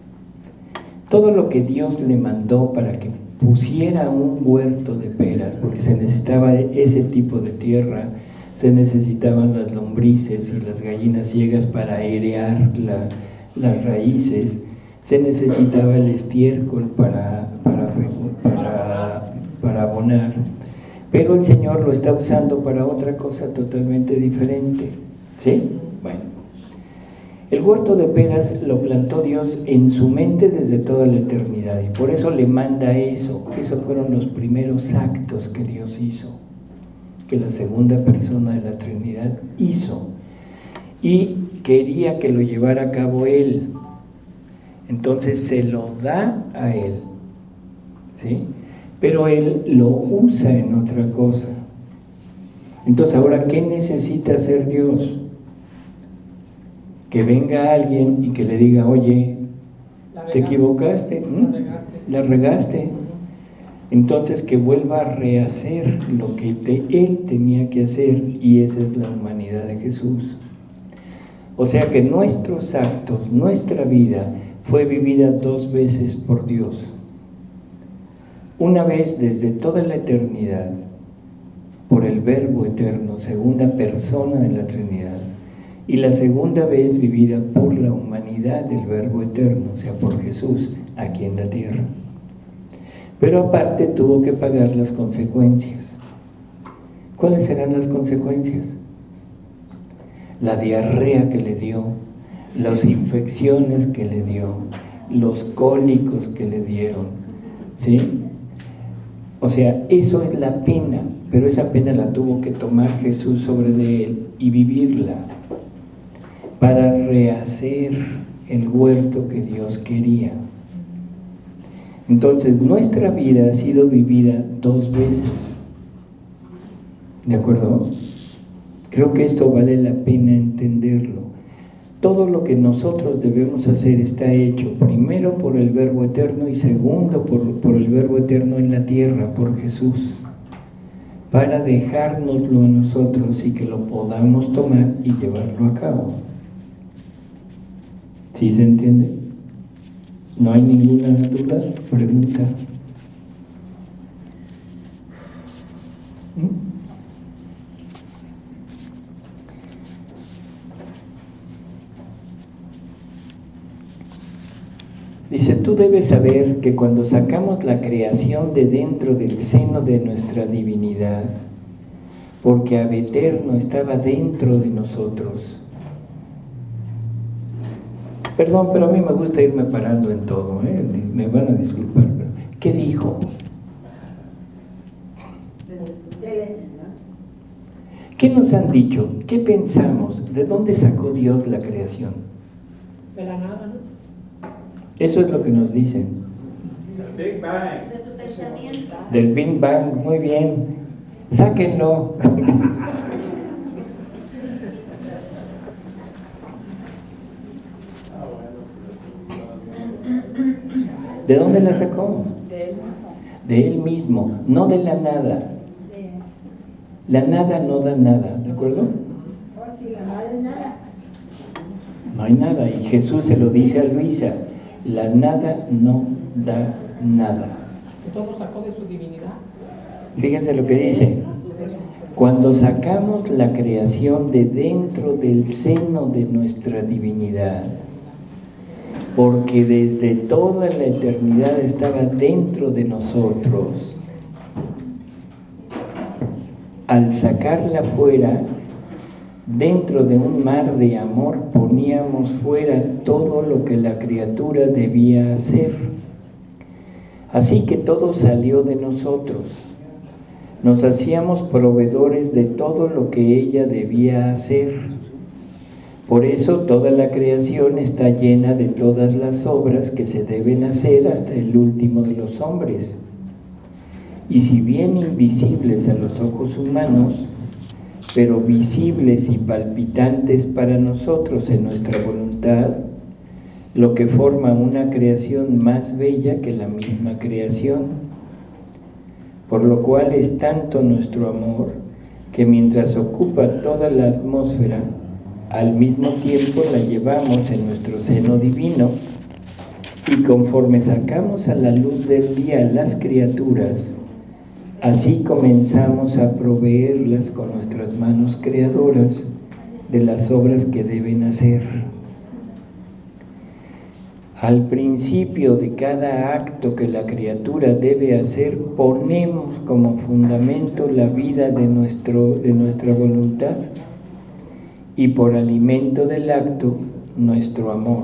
Todo lo que Dios le mandó para que pusiera un huerto de peras, porque se necesitaba ese tipo de tierra, se necesitaban las lombrices y las gallinas ciegas para airear la, las raíces, se necesitaba el estiércol para, para, para, para abonar, pero el Señor lo está usando para otra cosa totalmente diferente. ¿Sí? Bueno, el huerto de peras lo plantó Dios en su mente desde toda la eternidad y por eso le manda eso. Esos fueron los primeros actos que Dios hizo, que la segunda persona de la Trinidad hizo, y quería que lo llevara a cabo Él. Entonces se lo da a Él, ¿sí? Pero Él lo usa en otra cosa. Entonces ahora, ¿qué necesita hacer Dios? Que venga alguien y que le diga, oye, te equivocaste, ¿Mm? La regaste. la regaste. Entonces que vuelva a rehacer lo que te, Él tenía que hacer, y esa es la humanidad de Jesús. O sea que nuestros actos, nuestra vida, fue vivida dos veces por Dios. Una vez desde toda la eternidad, por el Verbo eterno, segunda persona de la Trinidad, y la segunda vez vivida por la humanidad del Verbo eterno, o sea, por Jesús, aquí en la tierra. Pero aparte tuvo que pagar las consecuencias. ¿Cuáles serán las consecuencias? La diarrea que le dio, las infecciones que le dio, los cólicos que le dieron, ¿sí? O sea, eso es la pena, pero esa pena la tuvo que tomar Jesús sobre de él y vivirla para rehacer el huerto que Dios quería. Entonces, nuestra vida ha sido vivida dos veces. ¿De acuerdo? Creo que esto vale la pena entenderlo. Todo lo que nosotros debemos hacer está hecho primero por el Verbo Eterno y segundo por, por el Verbo Eterno en la tierra, por Jesús, para dejárnoslo a nosotros y que lo podamos tomar y llevarlo a cabo. ¿Sí se entiende? ¿No hay ninguna duda? Pregunta. ¿Mm? Dice, tú debes saber que cuando sacamos la creación de dentro del seno de nuestra divinidad, porque Ab Eterno estaba dentro de nosotros. Perdón, pero a mí me gusta irme parando en todo, ¿eh? Me van a disculpar, pero ¿qué dijo? ¿Qué nos han dicho? ¿Qué pensamos? ¿De dónde sacó Dios la creación? De la nada, ¿no? Eso es lo que nos dicen. Big Bang. De tu pensamiento. Del Big Bang, muy bien. Sáquenlo. ¿De dónde la sacó? De él mismo, no de la nada. La nada no da nada, ¿de acuerdo? Oh, sí, la nada es nada. No hay nada, y Jesús se lo dice a Luisa, la nada no da nada. Entonces lo sacó de su divinidad. Fíjense lo que dice, cuando sacamos la creación de dentro del seno de nuestra divinidad, porque desde toda la eternidad estaba dentro de nosotros, al sacarla fuera, dentro de un mar de amor poníamos fuera todo lo que la criatura debía hacer. Así que todo salió de nosotros. Nos hacíamos proveedores de todo lo que ella debía hacer. Por eso toda la creación está llena de todas las obras que se deben hacer hasta el último de los hombres. Y si bien invisibles a los ojos humanos, pero visibles y palpitantes para nosotros en nuestra voluntad, lo que forma una creación más bella que la misma creación. Por lo cual es tanto nuestro amor que mientras ocupa toda la atmósfera, al mismo tiempo la llevamos en nuestro seno divino, y conforme sacamos a la luz del día las criaturas, así comenzamos a proveerlas con nuestras manos creadoras de las obras que deben hacer. Al principio de cada acto que la criatura debe hacer, ponemos como fundamento la vida de, nuestro, de nuestra voluntad y por alimento del acto, nuestro amor.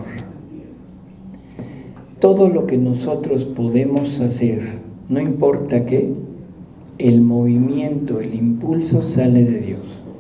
Todo lo que nosotros podemos hacer, no importa qué, el movimiento, el impulso sale de Dios.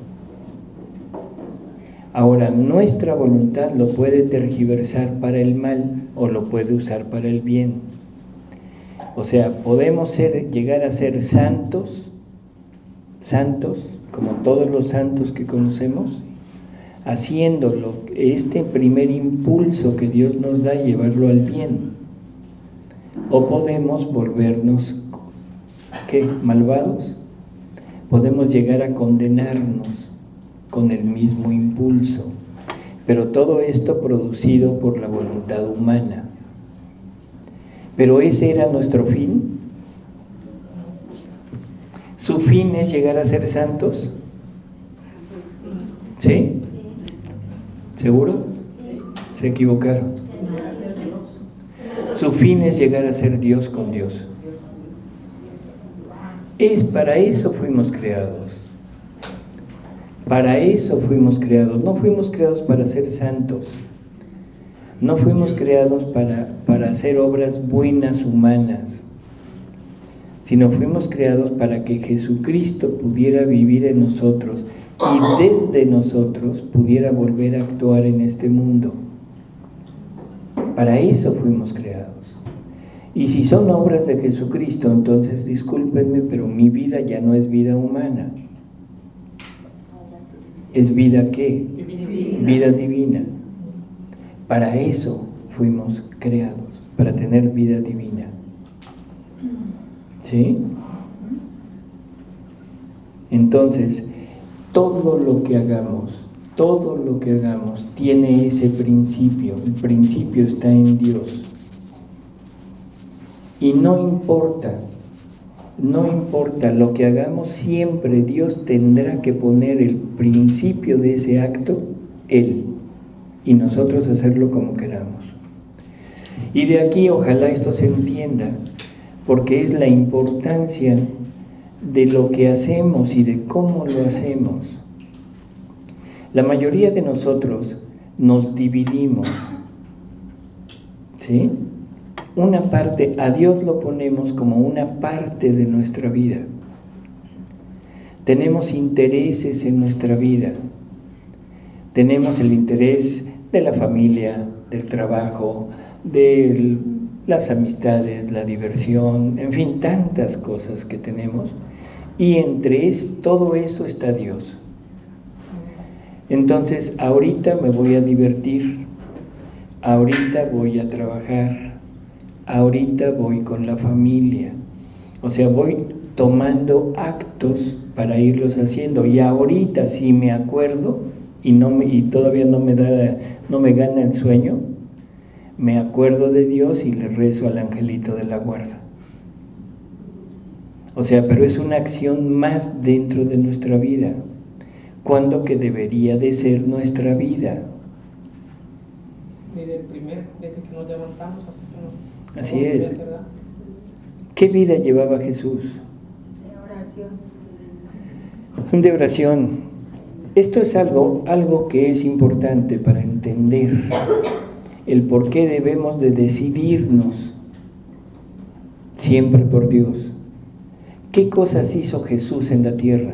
Ahora, nuestra voluntad lo puede tergiversar para el mal o lo puede usar para el bien. O sea, podemos ser, llegar a ser santos, santos, como todos los santos que conocemos, haciéndolo, este primer impulso que Dios nos da, llevarlo al bien. O podemos volvernos, ¿qué? Malvados. Podemos llegar a condenarnos con el mismo impulso, pero todo esto producido por la voluntad humana. Pero ese era nuestro fin. ¿Su fin es llegar a ser santos? ¿Sí? ¿Seguro? Se equivocaron. Su fin es llegar a ser Dios con Dios. Es para eso fuimos creados. Para eso fuimos creados. No fuimos creados para ser santos. No fuimos creados para, para hacer obras buenas humanas, sino fuimos creados para que Jesucristo pudiera vivir en nosotros y desde nosotros pudiera volver a actuar en este mundo. Para eso fuimos creados. Y si son obras de Jesucristo, entonces discúlpenme, pero mi vida ya no es vida humana. ¿Es vida qué? Divina. Vida divina. Para eso fuimos creados, para tener vida divina. ¿Sí? Entonces, todo lo que hagamos, todo lo que hagamos tiene ese principio. El principio está en Dios. Y no importa, no importa lo que hagamos, siempre Dios tendrá que poner el principio de ese acto, Él, y nosotros hacerlo como queramos. Y de aquí ojalá esto se entienda, porque es la importancia de lo que hacemos y de cómo lo hacemos. La mayoría de nosotros nos dividimos, ¿sí? Una parte, a Dios lo ponemos como una parte de nuestra vida. Tenemos intereses en nuestra vida. Tenemos el interés de la familia, del trabajo, de las amistades, la diversión, en fin, tantas cosas que tenemos. Y entre es, todo eso está Dios. Entonces, ahorita me voy a divertir, ahorita voy a trabajar, ahorita voy con la familia. O sea, voy tomando actos para irlos haciendo. Y ahorita, si me acuerdo y, no me, y todavía no me, da, no me gana el sueño, me acuerdo de Dios y le rezo al angelito de la guarda. O sea, pero es una acción más dentro de nuestra vida, cuando que debería de ser nuestra vida. Desde el primer, desde que nos levantamos hasta que nos... Así es. ¿Qué vida llevaba Jesús? De oración. De oración. Esto es algo, algo que es importante para entender el por qué debemos de decidirnos siempre por Dios. ¿Qué cosas hizo Jesús en la tierra?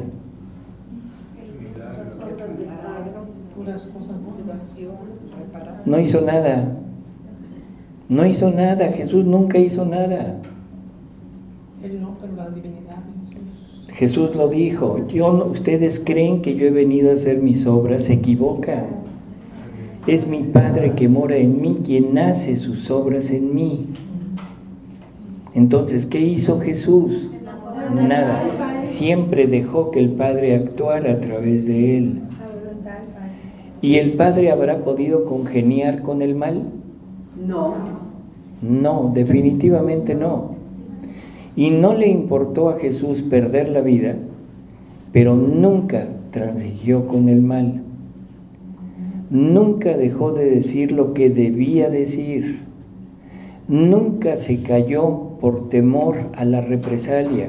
No hizo nada. No hizo nada. Jesús nunca hizo nada. Él no, pero la divinidad de Jesús. Jesús lo dijo. Yo no, ustedes creen que yo he venido a hacer mis obras, se equivocan. Es mi Padre que mora en mí quien hace sus obras en mí. Entonces, ¿qué hizo Jesús? Nada. Siempre dejó que el Padre actuara a través de él. ¿Y el Padre habrá podido congeniar con el mal? No. No, definitivamente no. Y no le importó a Jesús perder la vida, pero nunca transigió con el mal. Nunca dejó de decir lo que debía decir. Nunca se cayó por temor a la represalia.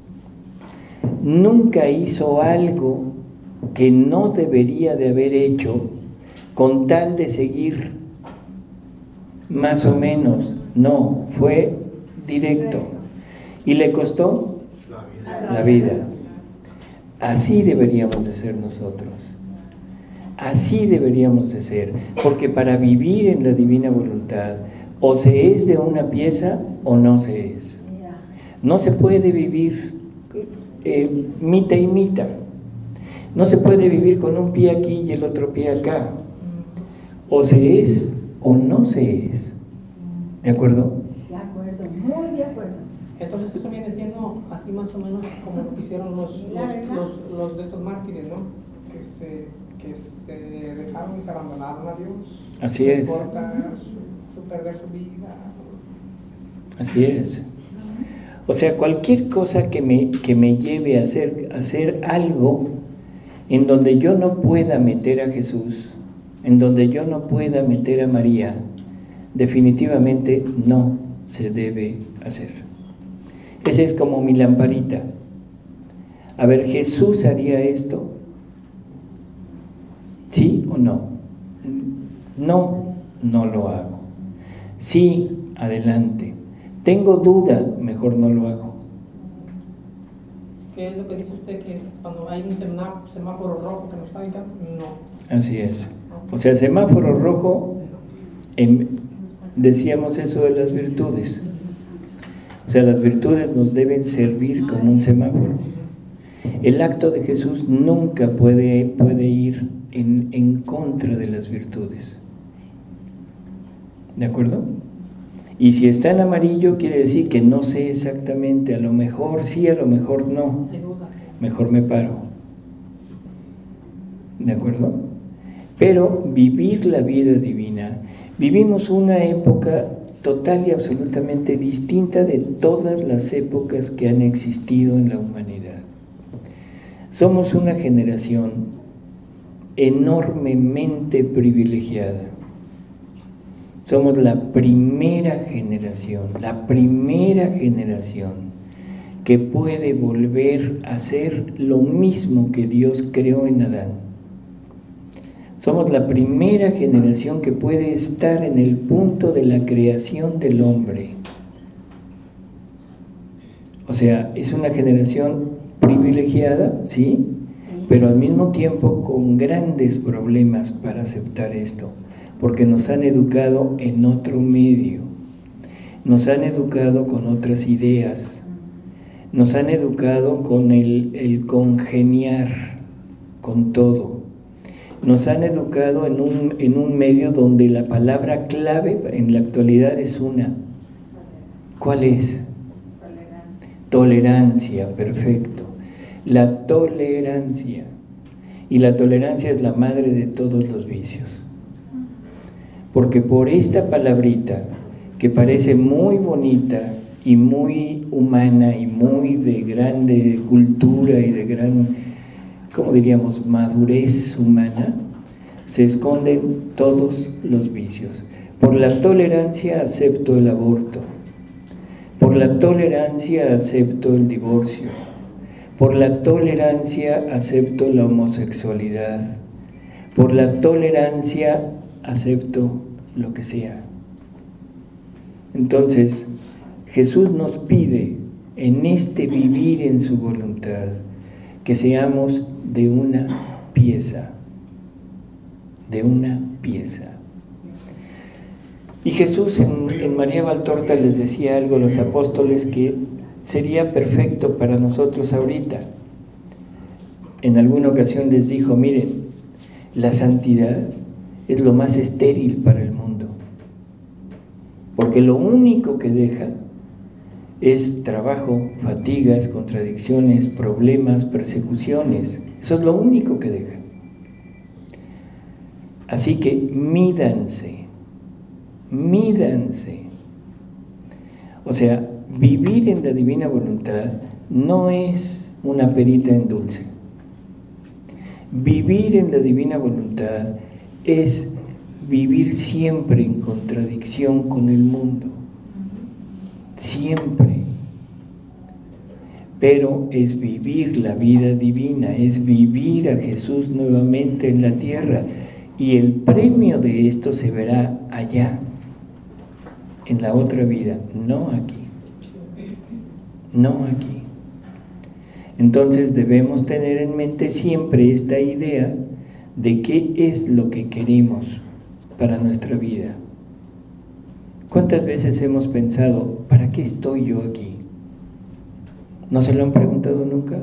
Nunca hizo algo que no debería de haber hecho con tal de seguir más o menos. No, fue directo. ¿Y le costó? La vida. Así deberíamos de ser nosotros. Así deberíamos de ser. Porque para vivir en la divina voluntad, o se es de una pieza o no se es. No se puede vivir eh, mitad y mitad. No se puede vivir con un pie aquí y el otro pie acá. O se es o no se es. ¿De acuerdo? De acuerdo, muy de acuerdo. Entonces eso viene siendo así más o menos como lo que hicieron los, los, los, los de estos mártires, ¿no? Que se, que se dejaron y se abandonaron a Dios. Así es. No importa su, su perder su vida. Así es. O sea, cualquier cosa que me, que me lleve a hacer, a hacer algo en donde yo no pueda meter a Jesús, en donde yo no pueda meter a María, definitivamente no se debe hacer. Esa es como mi lamparita. A ver, ¿Jesús haría esto? ¿Sí o no? No, no lo hago. Sí, adelante. Tengo duda, mejor no lo hago. ¿Qué es lo que dice usted? Que es cuando hay un semáforo rojo que nos está indicando, no. Así es. O sea, semáforo rojo, en, decíamos eso de las virtudes. O sea, las virtudes nos deben servir como un semáforo. El acto de Jesús nunca puede, puede ir en, en contra de las virtudes. ¿De acuerdo? Y si está en amarillo, quiere decir que no sé exactamente, a lo mejor sí, a lo mejor no. Mejor me paro. ¿De acuerdo? Pero vivir la vida divina, vivimos una época total y absolutamente distinta de todas las épocas que han existido en la humanidad. Somos una generación enormemente privilegiada. Somos la primera generación, la primera generación que puede volver a hacer lo mismo que Dios creó en Adán. Somos la primera generación que puede estar en el punto de la creación del hombre. O sea, es una generación privilegiada, ¿sí? Pero al mismo tiempo con grandes problemas para aceptar esto, porque nos han educado en otro medio, nos han educado con otras ideas, nos han educado con el, el congeniar con todo. Nos han educado en un, en un medio donde la palabra clave en la actualidad es una. ¿Cuál es? Tolerancia. Tolerancia, perfecto. La tolerancia. Y la tolerancia es la madre de todos los vicios. Porque por esta palabrita, que parece muy bonita y muy humana y muy de grande cultura y de gran, ¿cómo diríamos?, madurez humana, se esconden todos los vicios. Por la tolerancia acepto el aborto, por la tolerancia acepto el divorcio, por la tolerancia acepto la homosexualidad, por la tolerancia acepto lo que sea. Entonces, Jesús nos pide en este vivir en su voluntad que seamos de una pieza, de una pieza. Y Jesús en, en María Valtorta les decía algo a los apóstoles que sería perfecto para nosotros ahorita. En alguna ocasión les dijo, miren, la santidad es lo más estéril para el mundo, porque lo único que deja es trabajo, fatigas, contradicciones, problemas, persecuciones. Eso es lo único que deja. Así que mídanse, mídanse. O sea, vivir en la divina voluntad no es una perita en dulce. Vivir en la divina voluntad es vivir siempre en contradicción con el mundo. Siempre. Pero es vivir la vida divina, es vivir a Jesús nuevamente en la tierra. Y el premio de esto se verá allá, en la otra vida, no aquí. No aquí. Entonces debemos tener en mente siempre esta idea de qué es lo que queremos para nuestra vida. ¿Cuántas veces hemos pensado, ¿para qué estoy yo aquí? ¿No se lo han preguntado nunca?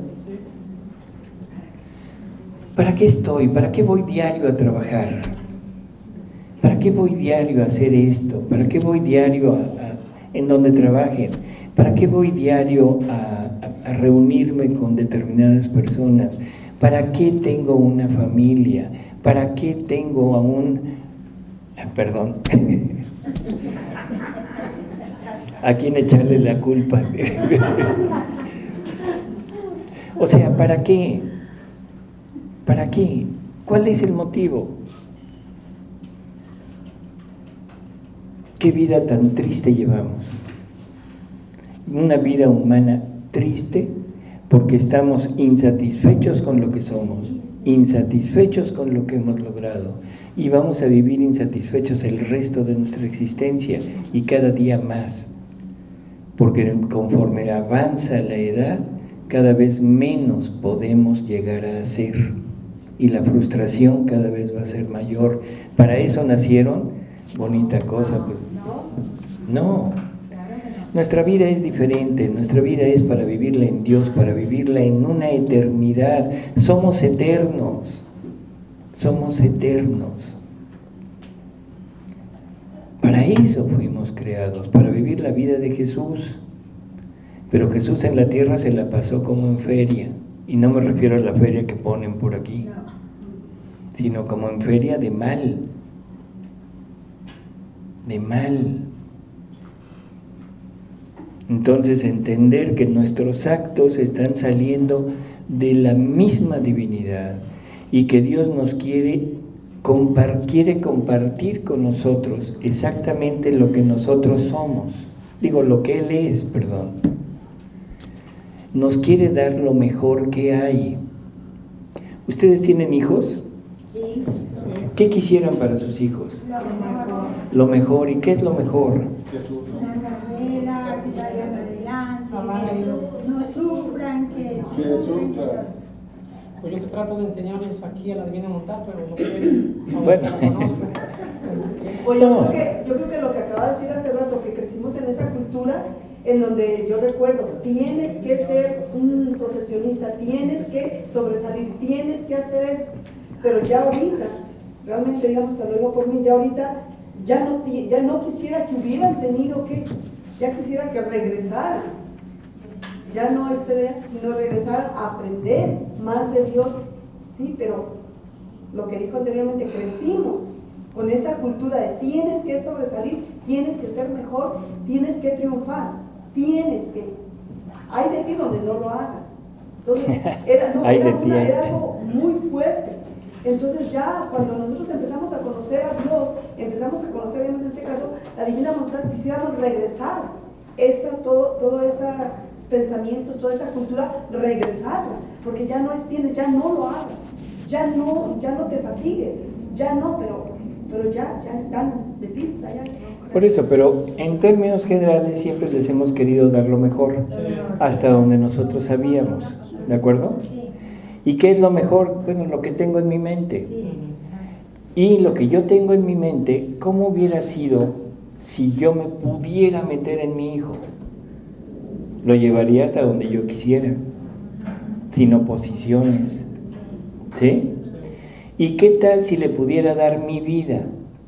¿Para qué estoy? ¿Para qué voy diario a trabajar? ¿Para qué voy diario a hacer esto? ¿Para qué voy diario a, a, en donde trabajen? ¿Para qué voy diario a, a, a reunirme con determinadas personas? ¿Para qué tengo una familia? ¿Para qué tengo a un... Perdón. ¿A quién echarle la culpa? O sea, ¿para qué? ¿Para qué? ¿Cuál es el motivo? ¿Qué vida tan triste llevamos? Una vida humana triste porque estamos insatisfechos con lo que somos, insatisfechos con lo que hemos logrado y vamos a vivir insatisfechos el resto de nuestra existencia y cada día más, porque conforme avanza la edad, cada vez menos podemos llegar a hacer y la frustración cada vez va a ser mayor. ¿Para eso nacieron? Bonita cosa, pues. No. Nuestra vida es diferente, nuestra vida es para vivirla en Dios, para vivirla en una eternidad. Somos eternos, somos eternos. Para eso fuimos creados, para vivir la vida de Jesús. Pero Jesús en la tierra se la pasó como en feria, y no me refiero a la feria que ponen por aquí, sino como en feria de mal, de mal. Entonces, entender que nuestros actos están saliendo de la misma divinidad y que Dios nos quiere, compar, quiere compartir con nosotros exactamente lo que nosotros somos. Digo, lo que Él es, perdón. Nos quiere dar lo mejor que hay. ¿Ustedes tienen hijos? Sí. ¿Qué quisieran para sus hijos? Lo mejor. Lo mejor. ¿Y qué es lo mejor? Una carrera, que salgan adelante, que no sufran, que Que sufran. Pues yo que trato de enseñarlos aquí a la Divina Montada, pero no quieren. Bueno. La conozco. Pues yo, creo que, yo creo que lo que acaba de decir hace rato, que crecimos en esa cultura en donde yo recuerdo, tienes que ser un profesionista, tienes que sobresalir, tienes que hacer eso, pero ya ahorita, realmente digamos, te lo digo por mí, ya ahorita, ya no, ya no quisiera que hubieran tenido que, ya quisiera que regresaran, ya no este, sino regresar a aprender más de Dios, sí, pero lo que dijo anteriormente, crecimos con esa cultura de tienes que sobresalir, tienes que ser mejor, tienes que triunfar, tienes que, hay de ti donde no lo hagas. Entonces, era, no, era, una, era algo muy fuerte. Entonces ya cuando nosotros empezamos a conocer a Dios, empezamos a conocer en este caso la Divina Voluntad, quisiéramos regresar esa, todo, todo esos pensamientos, toda esa cultura, regresarla, porque ya no es tienes, ya no lo hagas, ya no, ya no te fatigues, ya no, pero, pero ya, ya están metidos allá. Por eso, pero en términos generales siempre les hemos querido dar lo mejor, hasta donde nosotros sabíamos, ¿de acuerdo? ¿Y qué es lo mejor? Bueno, lo que tengo en mi mente. Y lo que yo tengo en mi mente, ¿cómo hubiera sido si yo me pudiera meter en mi hijo? Lo llevaría hasta donde yo quisiera, sin oposiciones, ¿sí? ¿Y qué tal si le pudiera dar mi vida?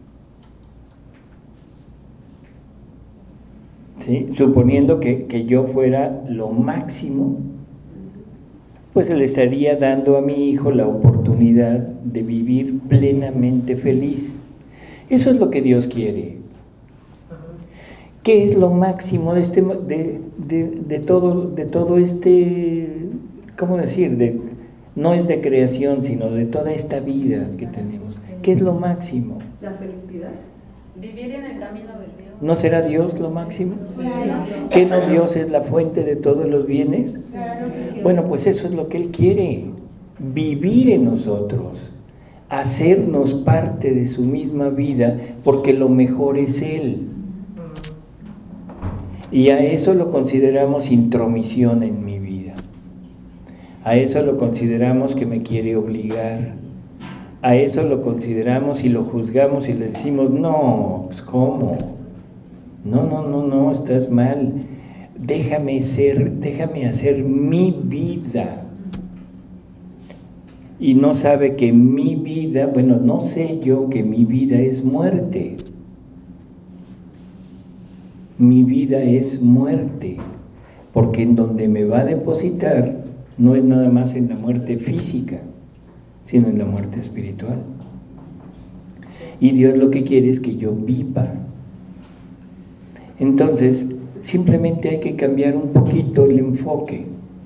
¿Sí? Suponiendo que, que yo fuera lo máximo, pues le estaría dando a mi hijo la oportunidad de vivir plenamente feliz. Eso es lo que Dios quiere. ¿Qué es lo máximo de, este, de, de, de, todo, de todo este, ¿cómo decir? De, no es de creación, sino de toda esta vida que tenemos. ¿Qué es lo máximo? La felicidad. Vivir en el camino de Dios. ¿No será Dios lo máximo? ¿Que no Dios es la fuente de todos los bienes? Bueno, pues eso es lo que Él quiere, vivir en nosotros, hacernos parte de su misma vida, porque lo mejor es Él. Y a eso lo consideramos intromisión en mi vida. A eso lo consideramos que me quiere obligar. A eso lo consideramos y lo juzgamos y le decimos, no, pues ¿cómo? No, no, no, no, estás mal. Déjame ser, déjame hacer mi vida. Y no sabe que mi vida, bueno, no sé yo que mi vida es muerte. Mi vida es muerte, porque en donde me va a depositar no es nada más en la muerte física, sino en la muerte espiritual. Y Dios lo que quiere es que yo viva. Entonces, simplemente hay que cambiar un poquito el enfoque.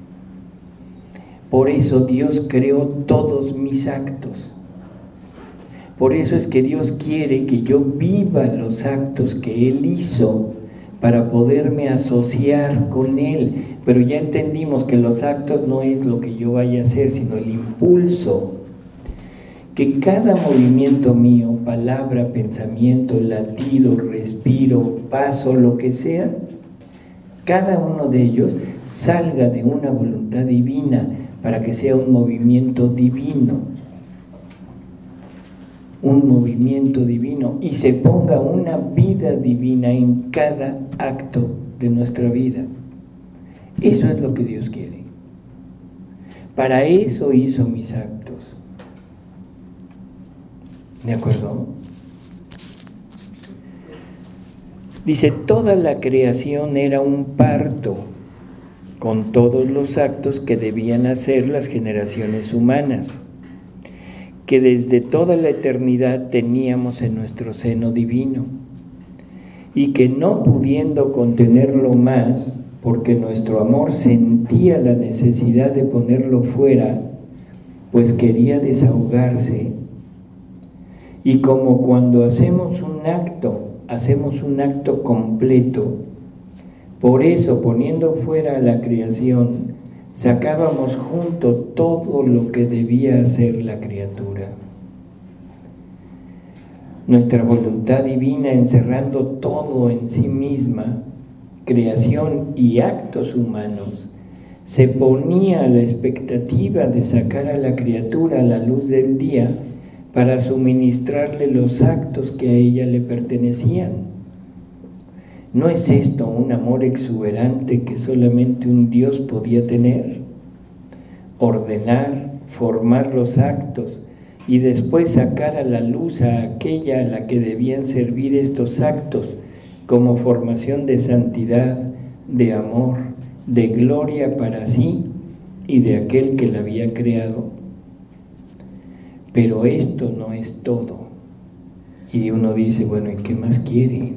Por eso Dios creó todos mis actos. Por eso es que Dios quiere que yo viva los actos que Él hizo para poderme asociar con Él. Pero ya entendimos que los actos no es lo que yo vaya a hacer, sino el impulso. Que cada movimiento mío, palabra, pensamiento, latido, respiro, paso, lo que sea, cada uno de ellos salga de una voluntad divina para que sea un movimiento divino. Un movimiento divino y se ponga una vida divina en cada acto de nuestra vida. Eso es lo que Dios quiere. Para eso hizo mis actos. ¿De acuerdo? Dice, toda la creación era un parto con todos los actos que debían hacer las generaciones humanas, que desde toda la eternidad teníamos en nuestro seno divino, y que no pudiendo contenerlo más, porque nuestro amor sentía la necesidad de ponerlo fuera, pues quería desahogarse, y como cuando hacemos un acto, hacemos un acto completo, por eso poniendo fuera a la creación, sacábamos junto todo lo que debía hacer la criatura. Nuestra voluntad divina, encerrando todo en sí misma, creación y actos humanos, se ponía a la expectativa de sacar a la criatura a la luz del día para suministrarle los actos que a ella le pertenecían. ¿No es esto un amor exuberante que solamente un Dios podía tener? Ordenar, formar los actos y después sacar a la luz a aquella a la que debían servir estos actos como formación de santidad, de amor, de gloria para sí y de aquel que la había creado. Pero esto no es todo. Y uno dice, bueno, ¿y qué más quiere?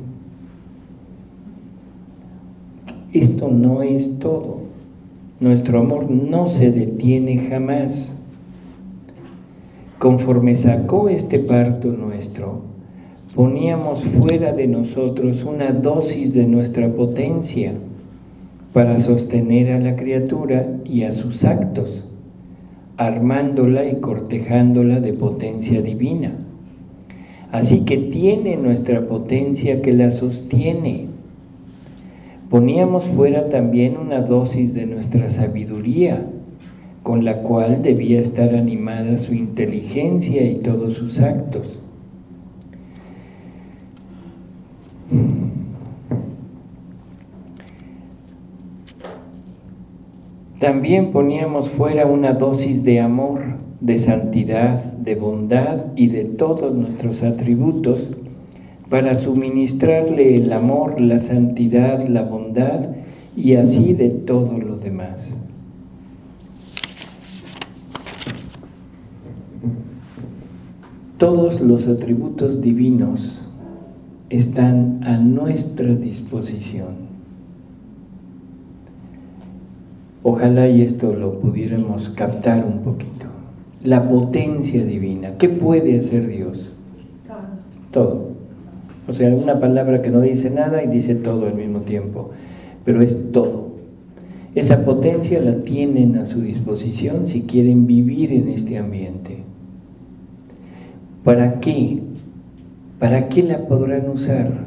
Esto no es todo. Nuestro amor no se detiene jamás. Conforme sacó este parto nuestro, poníamos fuera de nosotros una dosis de nuestra potencia para sostener a la criatura y a sus actos, armándola y cortejándola de potencia divina. Así que tiene nuestra potencia que la sostiene. Poníamos fuera también una dosis de nuestra sabiduría, con la cual debía estar animada su inteligencia y todos sus actos. También poníamos fuera una dosis de amor, de santidad, de bondad y de todos nuestros atributos para suministrarle el amor, la santidad, la bondad y así de todo lo demás. Todos los atributos divinos están a nuestra disposición. Ojalá y esto lo pudiéramos captar un poquito. La potencia divina. ¿Qué puede hacer Dios? Todo. O sea, una palabra que no dice nada y dice todo al mismo tiempo, pero es todo. Esa potencia la tienen a su disposición si quieren vivir en este ambiente. ¿Para qué? ¿Para qué la podrán usar?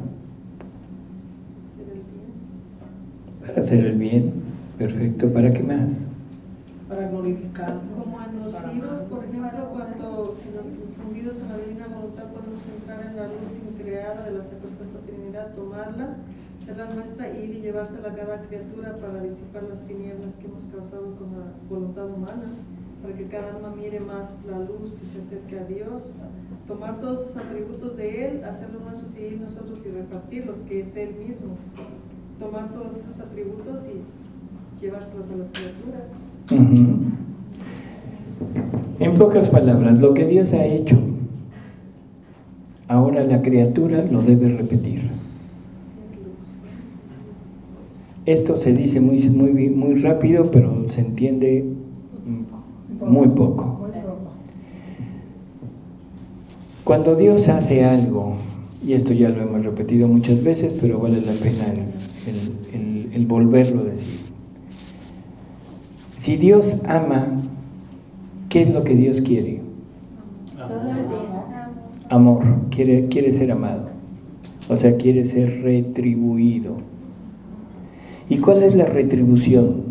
Para hacer el bien. Perfecto. ¿Para qué más? Para glorificar. Como en los libros, por ejemplo, cuando si nos fundidos en la divina voluntad podemos entrar en la luz increada de la Sacrosanta Trinidad, tomarla, serla nuestra, ir y llevársela a cada criatura para disipar las tinieblas que hemos causado con la voluntad humana, para que cada alma mire más la luz y se acerque a Dios, tomar todos esos atributos de Él, hacerlos nuestros y ir nosotros y repartirlos, que es Él mismo, tomar todos esos atributos y llevárselos a las criaturas. Uh-huh. En pocas palabras, lo que Dios ha hecho, ahora la criatura lo debe repetir. Esto se dice muy, muy, muy rápido, pero se entiende muy poco. Cuando Dios hace algo, y esto ya lo hemos repetido muchas veces, pero vale la pena el, el, el, el volverlo a decir. Si Dios ama, ¿qué es lo que Dios quiere? Amor, quiere, quiere ser amado, o sea, quiere ser retribuido. ¿Y cuál es la retribución?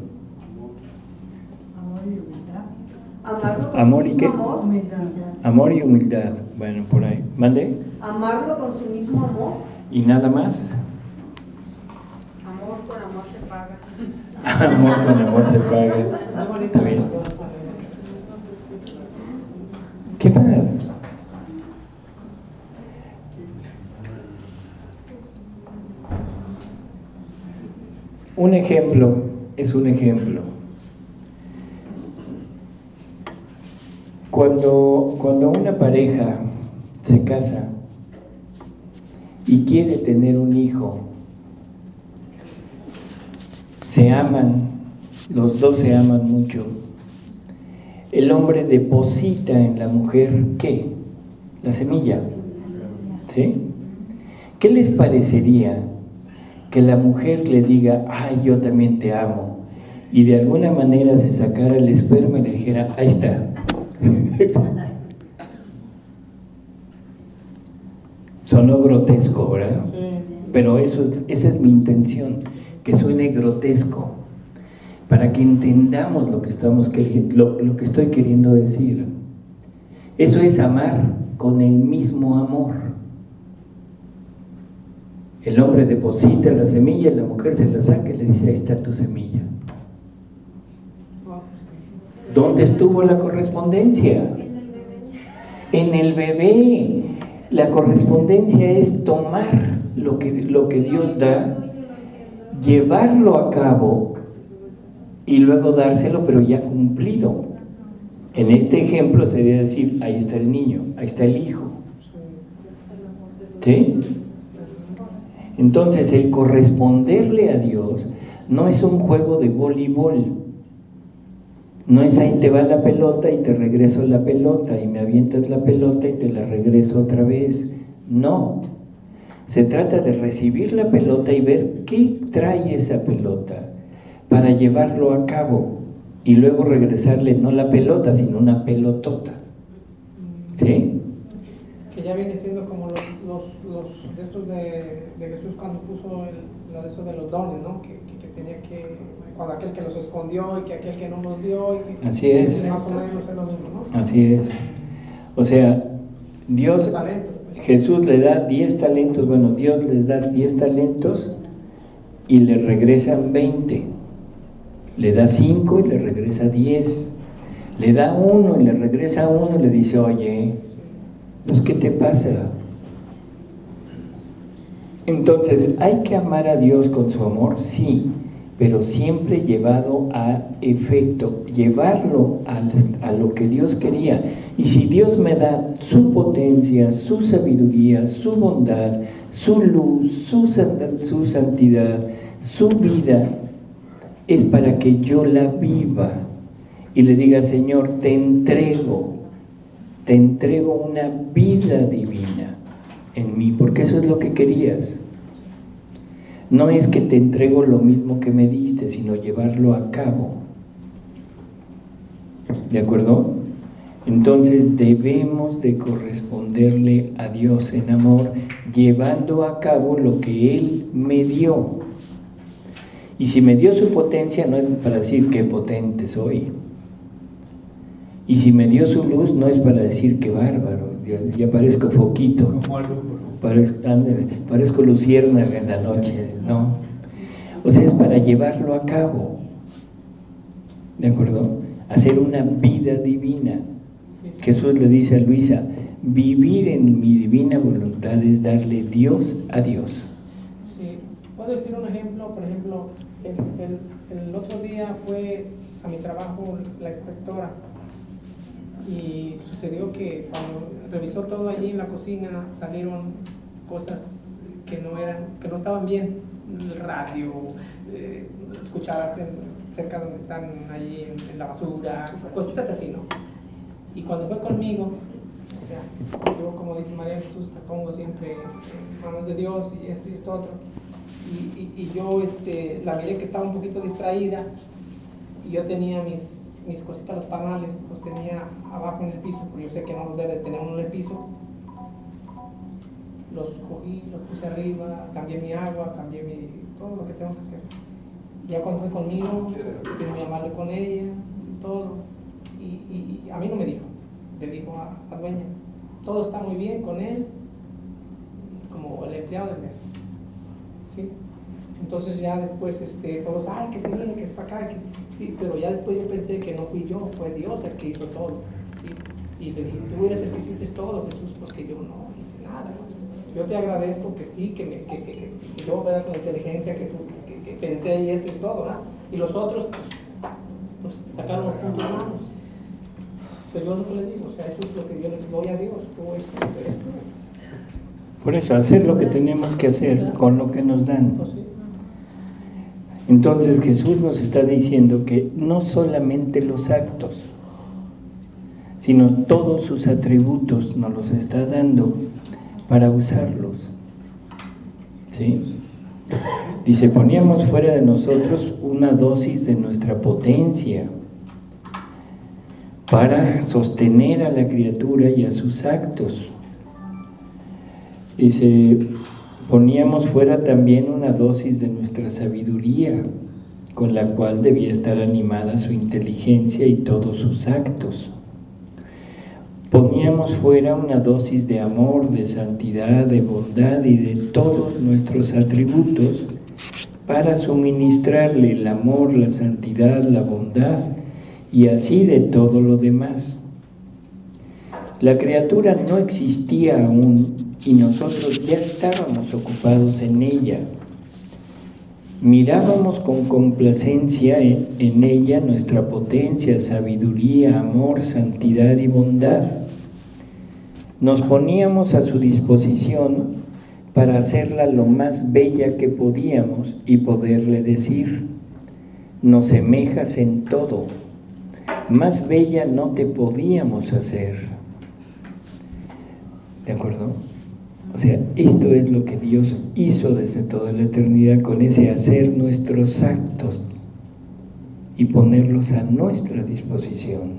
¿Amor y qué? Amor. Amor y humildad. Bueno, por ahí. ¿Mande? Amarlo con su mismo amor. ¿Y nada más? Amor por Amor con amor se paga. Muy bonita Está bien. canción. ¿Qué más? Un ejemplo es un ejemplo. Cuando, cuando una pareja se casa y quiere tener un hijo, se aman, los dos se aman mucho. El hombre deposita en la mujer, ¿qué? La semilla. ¿Sí? ¿Qué les parecería que la mujer le diga, ay, yo también te amo, y de alguna manera se sacara el esperma y le dijera, ahí está? Sonó grotesco, ¿verdad? Sí. Pero eso, esa es mi intención, que suene grotesco, para que entendamos lo que, estamos queriendo, lo, lo que estoy queriendo decir. Eso es amar con el mismo amor. El hombre deposita la semilla, la mujer se la saca y le dice, ahí está tu semilla. ¿Dónde estuvo la correspondencia? En el bebé. La correspondencia es tomar lo que, lo que Dios da, llevarlo a cabo y luego dárselo, pero ya cumplido. En este ejemplo sería decir, ahí está el niño, ahí está el hijo. ¿Sí? Entonces, el corresponderle a Dios no es un juego de voleibol. No es ahí te va la pelota y te regreso la pelota y me avientas la pelota y te la regreso otra vez. No. Se trata de recibir la pelota y ver qué trae esa pelota para llevarlo a cabo y luego regresarle no la pelota, sino una pelotota. ¿Sí? Que ya viene siendo como los, los, los de estos de, de Jesús cuando puso el, la de esos de los dones, ¿no? Que, que, que tenía que, cuando aquel que los escondió y que aquel que no los dio. Y que, Así es. Más o menos es lo mismo, ¿no? Así es. O sea, Dios, Jesús le da diez talentos, bueno, Dios les da diez talentos y le regresan veinte. Le da cinco y le regresa diez. Le da uno y le regresa uno y le dice, oye, pues ¿qué te pasa? Entonces, ¿hay que amar a Dios con su amor? Sí, pero siempre llevado a efecto, llevarlo a, a lo que Dios quería. Y si Dios me da su potencia, su sabiduría, su bondad, su luz, su, su santidad, su vida, es para que yo la viva y le diga, Señor, te entrego, te entrego una vida divina en mí, porque eso es lo que querías. No es que te entrego lo mismo que me diste, sino llevarlo a cabo. ¿De acuerdo? Entonces debemos de corresponderle a Dios en amor, llevando a cabo lo que Él me dio. Y si me dio su potencia, no es para decir qué potente soy. Y si me dio su luz, no es para decir qué bárbaro, ya, ya parezco foquito, parezco, ándale, parezco luciérnaga en la noche, no. O sea, es para llevarlo a cabo, ¿de acuerdo? Hacer una vida divina. Jesús le dice a Luisa, vivir en mi divina voluntad es darle Dios a Dios. Sí, puedo decir un ejemplo, por ejemplo, el, el, el otro día fue a mi trabajo la inspectora y sucedió que cuando revisó todo allí en la cocina salieron cosas que no eran, que no estaban bien, el radio, eh, cucharas en, cerca donde están allí en, en la basura, cositas así, ¿no? Y cuando fue conmigo, o sea, yo como dice María Jesús, me pongo siempre en manos de Dios y esto y esto otro, y, y, y yo este, la miré que estaba un poquito distraída y yo tenía mis mis cositas, los panales, los tenía abajo en el piso, porque yo sé que no los debe tener uno en el piso. Los cogí, los puse arriba, cambié mi agua, cambié mi, todo lo que tengo que hacer. Ya cuando fue conmigo, fui muy amable con ella, todo. Y, y, y a mí no me dijo, le dijo a la dueña, todo está muy bien con él, como el empleado del mes. ¿Sí? Entonces ya después este, todos, ay, que se viene, que es para acá, que... sí, pero ya después yo pensé que no fui yo, fue Dios el que hizo todo, ¿sí? Y le dije, tú eres el que hiciste todo, Jesús, porque yo no hice nada, ¿no? Yo te agradezco que sí, que, me, que, que, que, que yo, ¿verdad? Con la inteligencia que, tú, que, que, que pensé y esto y todo, ¿no? Y los otros, pues, pues sacaron los puntos malos. Pero yo lo que les digo, o sea, eso es lo que yo les doy a Dios, tú esto, tú esto. Por eso, hacer lo que tenemos que hacer con lo que nos dan. Entonces Jesús nos está diciendo que no solamente los actos, sino todos sus atributos nos los está dando para usarlos. ¿Sí? Dice, poníamos fuera de nosotros una dosis de nuestra potencia para sostener a la criatura y a sus actos. Dice, poníamos fuera también una dosis de nuestra sabiduría, con la cual debía estar animada su inteligencia y todos sus actos. Poníamos fuera una dosis de amor, de santidad, de bondad y de todos nuestros atributos para suministrarle el amor, la santidad, la bondad y así de todo lo demás. La criatura no existía aún y nosotros ya estábamos ocupados en ella. Mirábamos con complacencia en, en ella nuestra potencia, sabiduría, amor, santidad y bondad. Nos poníamos a su disposición para hacerla lo más bella que podíamos y poderle decir, nos semejas en todo, más bella no te podíamos hacer. ¿De acuerdo? O sea, esto es lo que Dios hizo desde toda la eternidad con ese hacer nuestros actos y ponerlos a nuestra disposición.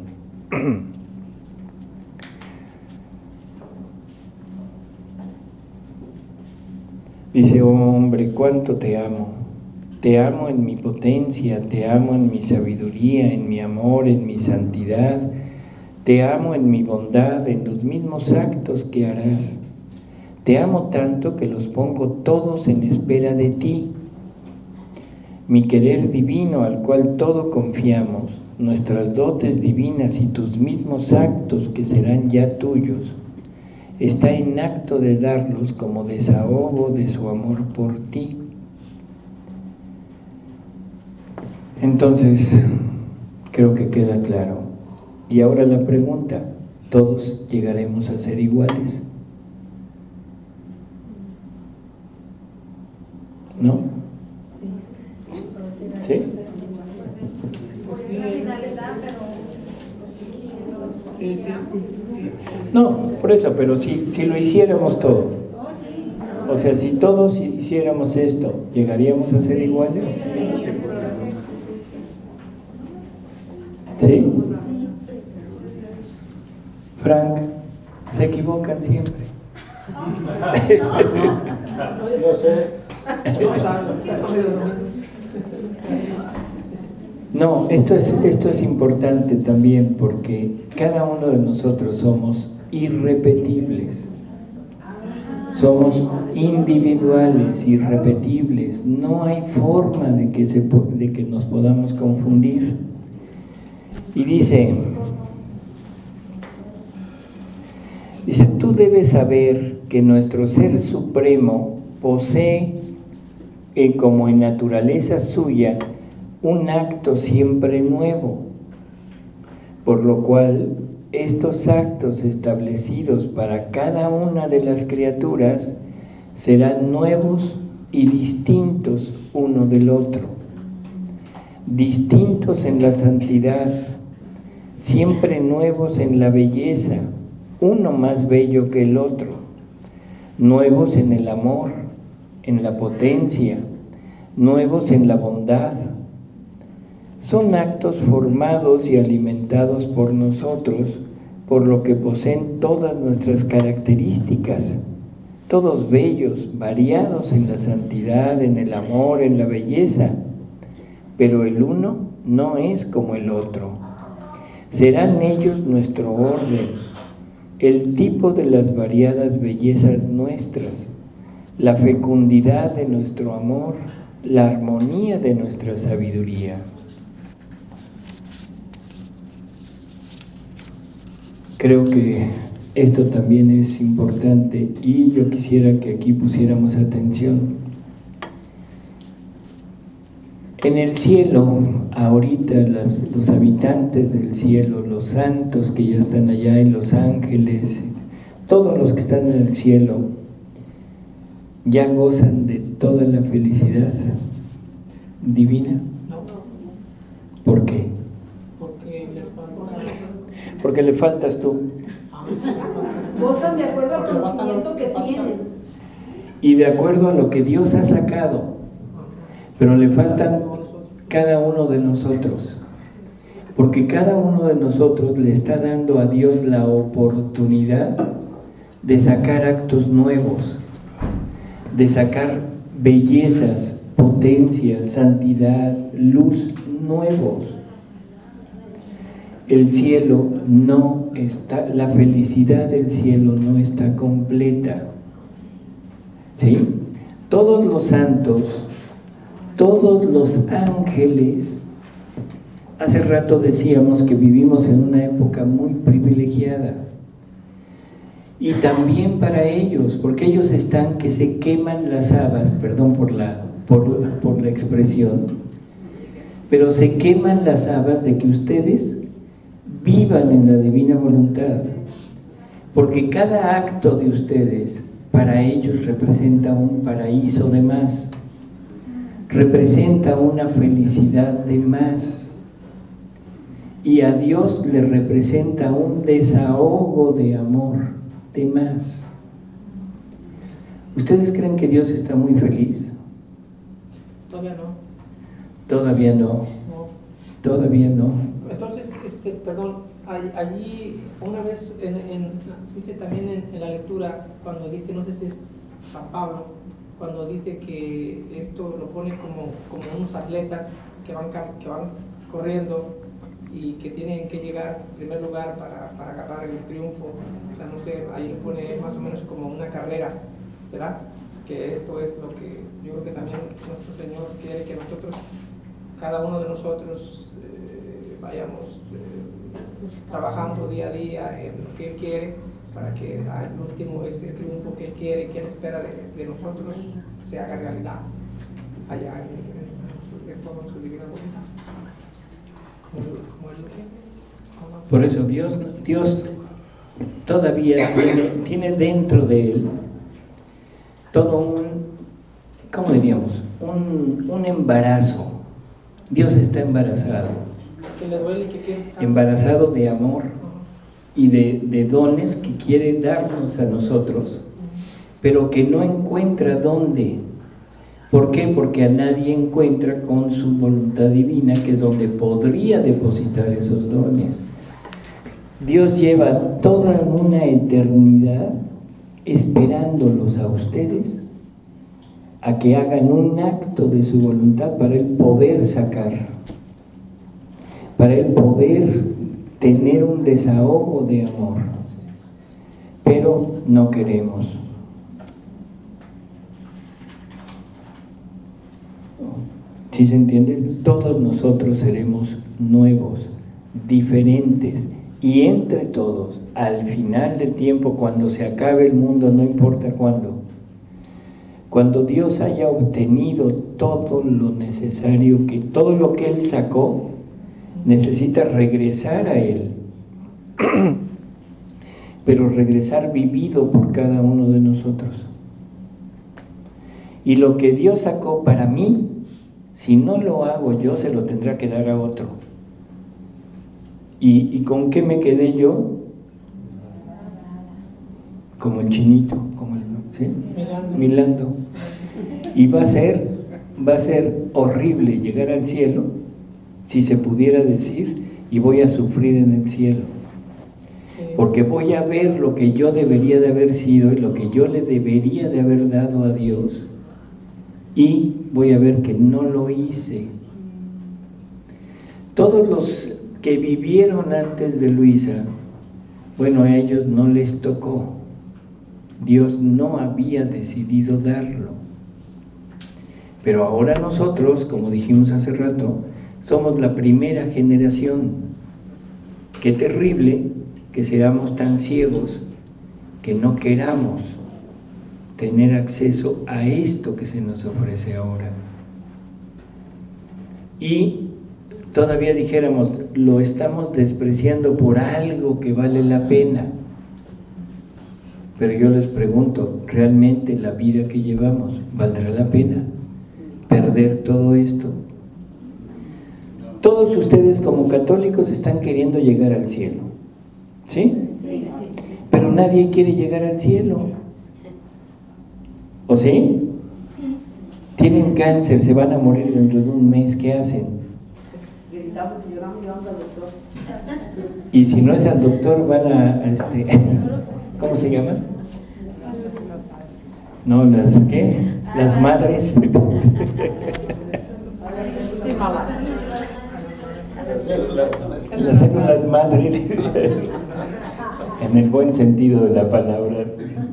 Dice, oh hombre, cuánto te amo. Te amo en mi potencia, te amo en mi sabiduría, en mi amor, en mi santidad. Te amo en mi bondad, en los mismos actos que harás. Te amo tanto que los pongo todos en espera de ti. Mi querer divino al cual todo confiamos, nuestras dotes divinas y tus mismos actos que serán ya tuyos, está en acto de darlos como desahogo de su amor por ti. Entonces, creo que queda claro. Y ahora la pregunta, ¿todos llegaremos a ser iguales? ¿No? ¿Sí? No, por eso, pero si, si lo hiciéramos todo, o sea, si todos hiciéramos esto, ¿llegaríamos a ser iguales? ¿Sí? Frank, se equivocan siempre. No sé. No, esto es, esto es importante también porque cada uno de nosotros somos irrepetibles. Somos individuales, irrepetibles. No hay forma de que, se, de que nos podamos confundir. Y dice, dice, tú debes saber que nuestro Ser Supremo posee, eh, como en naturaleza suya, un acto siempre nuevo, por lo cual estos actos establecidos para cada una de las criaturas serán nuevos y distintos uno del otro, distintos en la santidad, siempre nuevos en la belleza, uno más bello que el otro, nuevos en el amor, en la potencia, nuevos en la bondad. Son actos formados y alimentados por nosotros, por lo que poseen todas nuestras características, todos bellos, variados en la santidad, en el amor, en la belleza, pero el uno no es como el otro. Serán ellos nuestro orden, el tipo de las variadas bellezas nuestras, la fecundidad de nuestro amor, la armonía de nuestra sabiduría. Creo que esto también es importante y yo quisiera que aquí pusiéramos atención. En el cielo, ahorita las, los habitantes del cielo, los santos que ya están allá y los ángeles, todos los que están en el cielo, ya gozan de toda la felicidad divina. ¿Por qué? Porque le falta... Porque le faltas tú. Gozan de acuerdo al conocimiento que tienen. Y de acuerdo a lo que Dios ha sacado. Pero le faltan cada uno de nosotros. Porque cada uno de nosotros le está dando a Dios la oportunidad de sacar actos nuevos, de sacar bellezas, potencia, santidad, luz nuevos. El cielo no está, la felicidad del cielo no está completa. ¿Sí? Todos los santos, todos los ángeles, hace rato decíamos que vivimos en una época muy privilegiada. Y también para ellos, porque ellos están que se queman las habas, perdón por la, por, por la expresión, pero se queman las habas de que ustedes vivan en la divina voluntad, porque cada acto de ustedes para ellos representa un paraíso de más, representa una felicidad de más, y a Dios le representa un desahogo de amor de más. ¿Ustedes creen que Dios está muy feliz? Todavía no. Todavía no. No. Todavía no. Entonces, este, perdón, allí una vez en, en, dice también en, en la lectura, cuando dice, no sé si es San Pablo, cuando dice que esto lo pone como, como unos atletas que van, que van corriendo y que tienen que llegar en primer lugar para, para agarrar el triunfo. O sea, no sé, ahí lo pone más o menos como una carrera, ¿verdad? Que esto es lo que yo creo que también nuestro Señor quiere que nosotros, cada uno de nosotros, eh, vayamos eh, trabajando día a día en lo que Él quiere, para que al último ese triunfo que Él quiere, que Él espera de, de nosotros, se haga realidad allá en, en, en todo su divina voluntad. Por eso Dios, Dios todavía tiene, tiene dentro de Él todo un, ¿cómo diríamos? Un, un embarazo. Dios está embarazado. ¿Que le duele, que quiere? Embarazado de amor y de, de dones que quiere darnos a nosotros, pero que no encuentra dónde. ¿Por qué? Porque a nadie encuentra con su voluntad divina, que es donde podría depositar esos dones. Dios lleva toda una eternidad esperándolos a ustedes a que hagan un acto de su voluntad para Él poder sacar, para Él poder tener un desahogo de amor. Pero no queremos. ¿Sí se entiende? Todos nosotros seremos nuevos, diferentes, y entre todos, al final del tiempo, cuando se acabe el mundo, no importa cuándo, cuando Dios haya obtenido todo lo necesario, que todo lo que Él sacó, necesita regresar a Él, pero regresar vivido por cada uno de nosotros. Y lo que Dios sacó para mí, si no lo hago yo, se lo tendrá que dar a otro. ¿Y, y con qué me quedé yo? Como el chinito, como el, ¿sí? Milando. Milando. Y va a ser, va a ser horrible llegar al cielo, si se pudiera decir, y voy a sufrir en el cielo. Porque voy a ver lo que yo debería de haber sido y lo que yo le debería de haber dado a Dios, y voy a ver que no lo hice. Todos los que vivieron antes de Luisa, bueno, a ellos no les tocó. Dios no había decidido darlo. Pero ahora nosotros, como dijimos hace rato, somos la primera generación. Qué terrible que seamos tan ciegos que no queramos tener acceso a esto que se nos ofrece ahora. Y todavía dijéramos, lo estamos despreciando por algo que vale la pena. Pero yo les pregunto, ¿realmente la vida que llevamos valdrá la pena perder todo esto? Todos ustedes como católicos están queriendo llegar al cielo, ¿sí? Pero nadie quiere llegar al cielo, ¿o sí? Tienen cáncer, se van a morir dentro de un mes, ¿qué hacen? Gritamos y lloramos y vamos al doctor. Y si no es al doctor, van a, a este, ¿cómo se llama? No, las, ¿qué? Las madres. Las células madres, en el buen sentido de la palabra.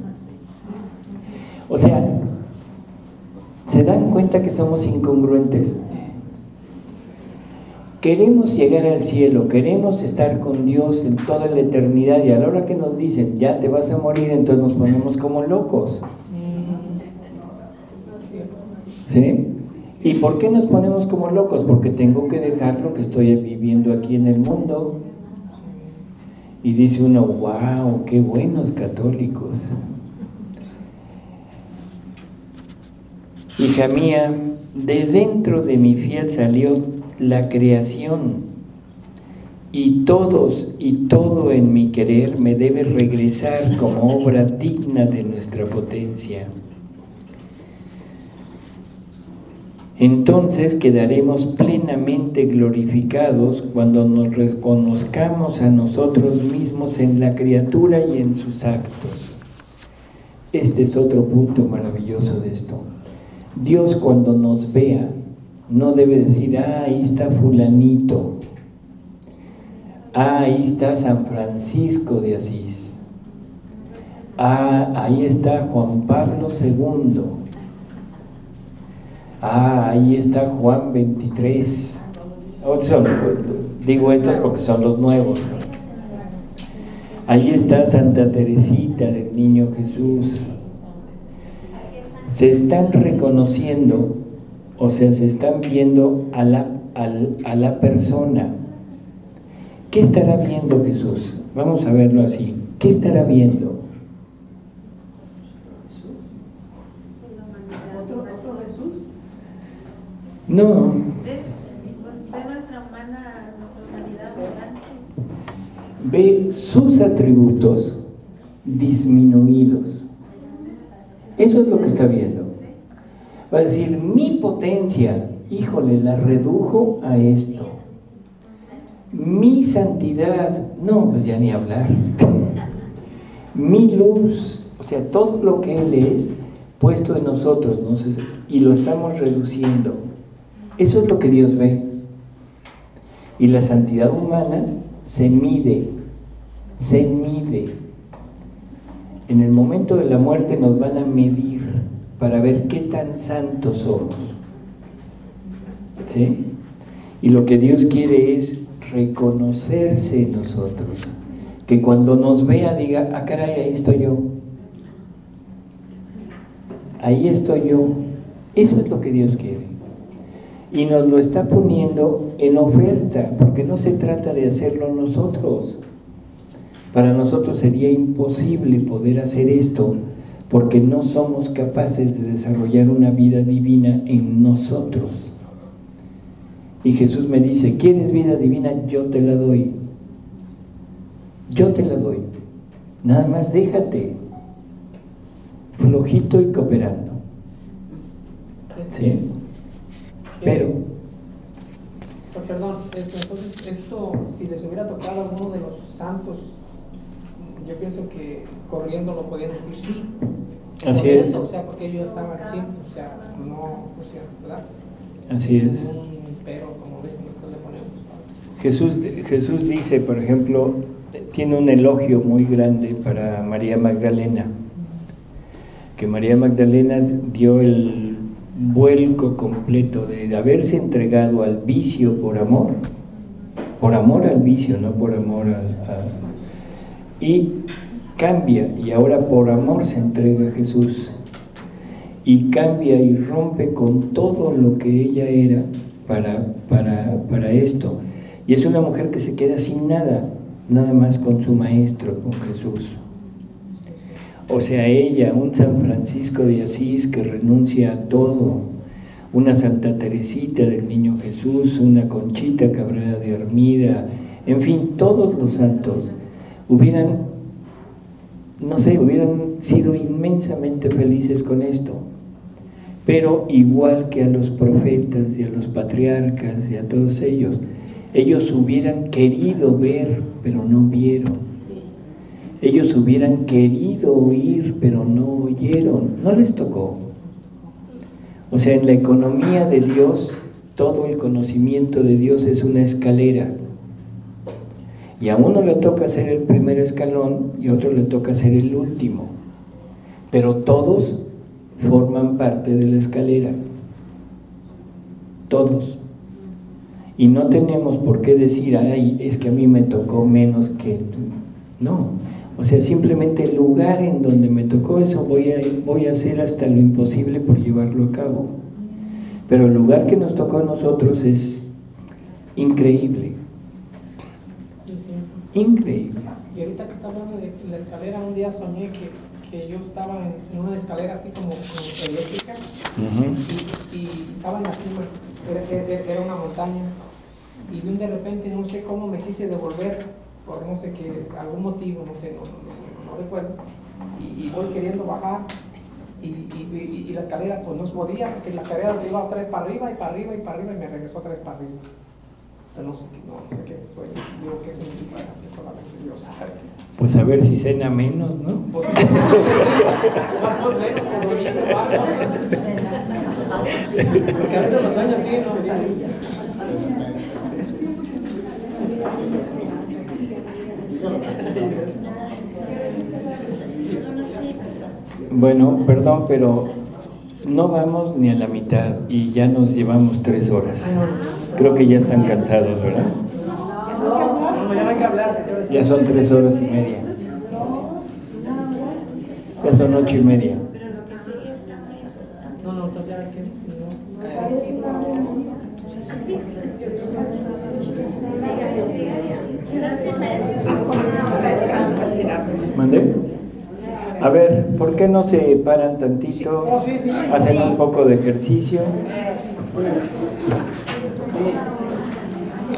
O sea, ¿se dan cuenta que somos incongruentes? Queremos llegar al cielo, queremos estar con Dios en toda la eternidad, y a la hora que nos dicen, ya te vas a morir, entonces nos ponemos como locos. ¿Sí? ¿Y por qué nos ponemos como locos? Porque tengo que dejar lo que estoy viviendo aquí en el mundo. Y dice uno, wow, qué buenos católicos. Hija mía, de dentro de mi fiat salió la creación, y todos y todo en mi querer me debe regresar como obra digna de nuestra potencia. Entonces quedaremos plenamente glorificados cuando nos reconozcamos a nosotros mismos en la criatura y en sus actos. Este es otro punto maravilloso de esto. Dios, cuando nos vea, no debe decir, ah, ahí está fulanito, ah, ahí está San Francisco de Asís, ah, ahí está Juan Pablo segundo, ah, ahí está Juan veintitrés. Digo estos porque son los nuevos, ¿no? Ahí está Santa Teresita del Niño Jesús. Se están reconociendo, o sea, se están viendo a la, a, a la persona. ¿Qué estará viendo Jesús? Vamos a verlo así. ¿Qué estará viendo? ¿Otro, otro Jesús? No. Ve sus atributos disminuidos. Eso es lo que está viendo. Va a decir, mi potencia, híjole, la redujo a esto. Mi santidad, no, pues ya ni hablar. Mi luz, o sea, todo lo que Él es puesto en nosotros, ¿no? Y lo estamos reduciendo. Eso es lo que Dios ve. Y la santidad humana se mide, se mide. En el momento de la muerte nos van a medir para ver qué tan santos somos. ¿Sí? Y lo que Dios quiere es reconocerse en nosotros. Que cuando nos vea diga, ah, caray, ahí estoy yo. Ahí estoy yo. Eso es lo que Dios quiere. Y nos lo está poniendo en oferta, porque no se trata de hacerlo nosotros. Para nosotros sería imposible poder hacer esto, porque no somos capaces de desarrollar una vida divina en nosotros. Y Jesús me dice, ¿quieres vida divina? Yo te la doy. Yo te la doy. Nada más déjate. Flojito y cooperando. ¿Sí? Pero... Oh, perdón, esto, entonces esto, si les hubiera tocado a alguno de los santos, yo pienso que corriendo lo podían decir sí. Así corriendo, es. O sea, porque ellos estaban siempre, o sea, no pusieron, ¿verdad? Así es. Un pero, como dicen, nosotros le ponemos. Jesús, Jesús dice, por ejemplo, tiene un elogio muy grande para María Magdalena, que María Magdalena dio el, vuelco completo de haberse entregado al vicio por amor, por amor al vicio, no por amor al, al y cambia, y ahora por amor se entrega a Jesús, y cambia y rompe con todo lo que ella era para, para, para esto, y es una mujer que se queda sin nada, nada más con su maestro, con Jesús. O sea, ella, un San Francisco de Asís que renuncia a todo, una Santa Teresita del Niño Jesús, una Conchita Cabrera de Armida, en fin, todos los santos hubieran, no sé, hubieran sido inmensamente felices con esto. Pero igual que a los profetas y a los patriarcas y a todos ellos, ellos hubieran querido ver, pero no vieron. Ellos hubieran querido oír, pero no oyeron, no les tocó. O sea, en la economía de Dios, todo el conocimiento de Dios es una escalera. Y a uno le toca ser el primer escalón y a otro le toca ser el último. Pero todos forman parte de la escalera. Todos. Y no tenemos por qué decir, ay, es que a mí me tocó menos que tú. No. O sea, simplemente el lugar en donde me tocó eso voy a, voy a hacer hasta lo imposible por llevarlo a cabo. Pero el lugar que nos tocó a nosotros es increíble. Increíble. Y ahorita que estaba hablando de la escalera, un día soñé que, que yo estaba en, en una escalera así como, como eléctrica, uh-huh. y, y estaba en la cima, era, era, era una montaña, y de, un de repente no sé cómo me quise devolver, por no sé qué, algún motivo, no sé, no, no, no, no recuerdo, y, y voy queriendo bajar, y, y, y, y la escalera pues no se podía, porque la escalera iba otra vez para arriba, y para arriba, y para arriba, y me regresó otra vez para arriba. No sé, no, no sé qué sueño, digo que significa, solamente Dios sabe. Pues a ver si cena menos, ¿no? Pues, porque a veces los sueños sí, no Bueno, perdón, pero no vamos ni a la mitad y ya nos llevamos tres horas. Creo que ya están cansados, ¿verdad? No, ya no hay que hablar. Ya son tres horas y media. Ya son ocho y media. No, no, entonces ya que no. ¿Mandé? A ver, ¿por qué no se paran tantito? Hacen un poco de ejercicio. Sí.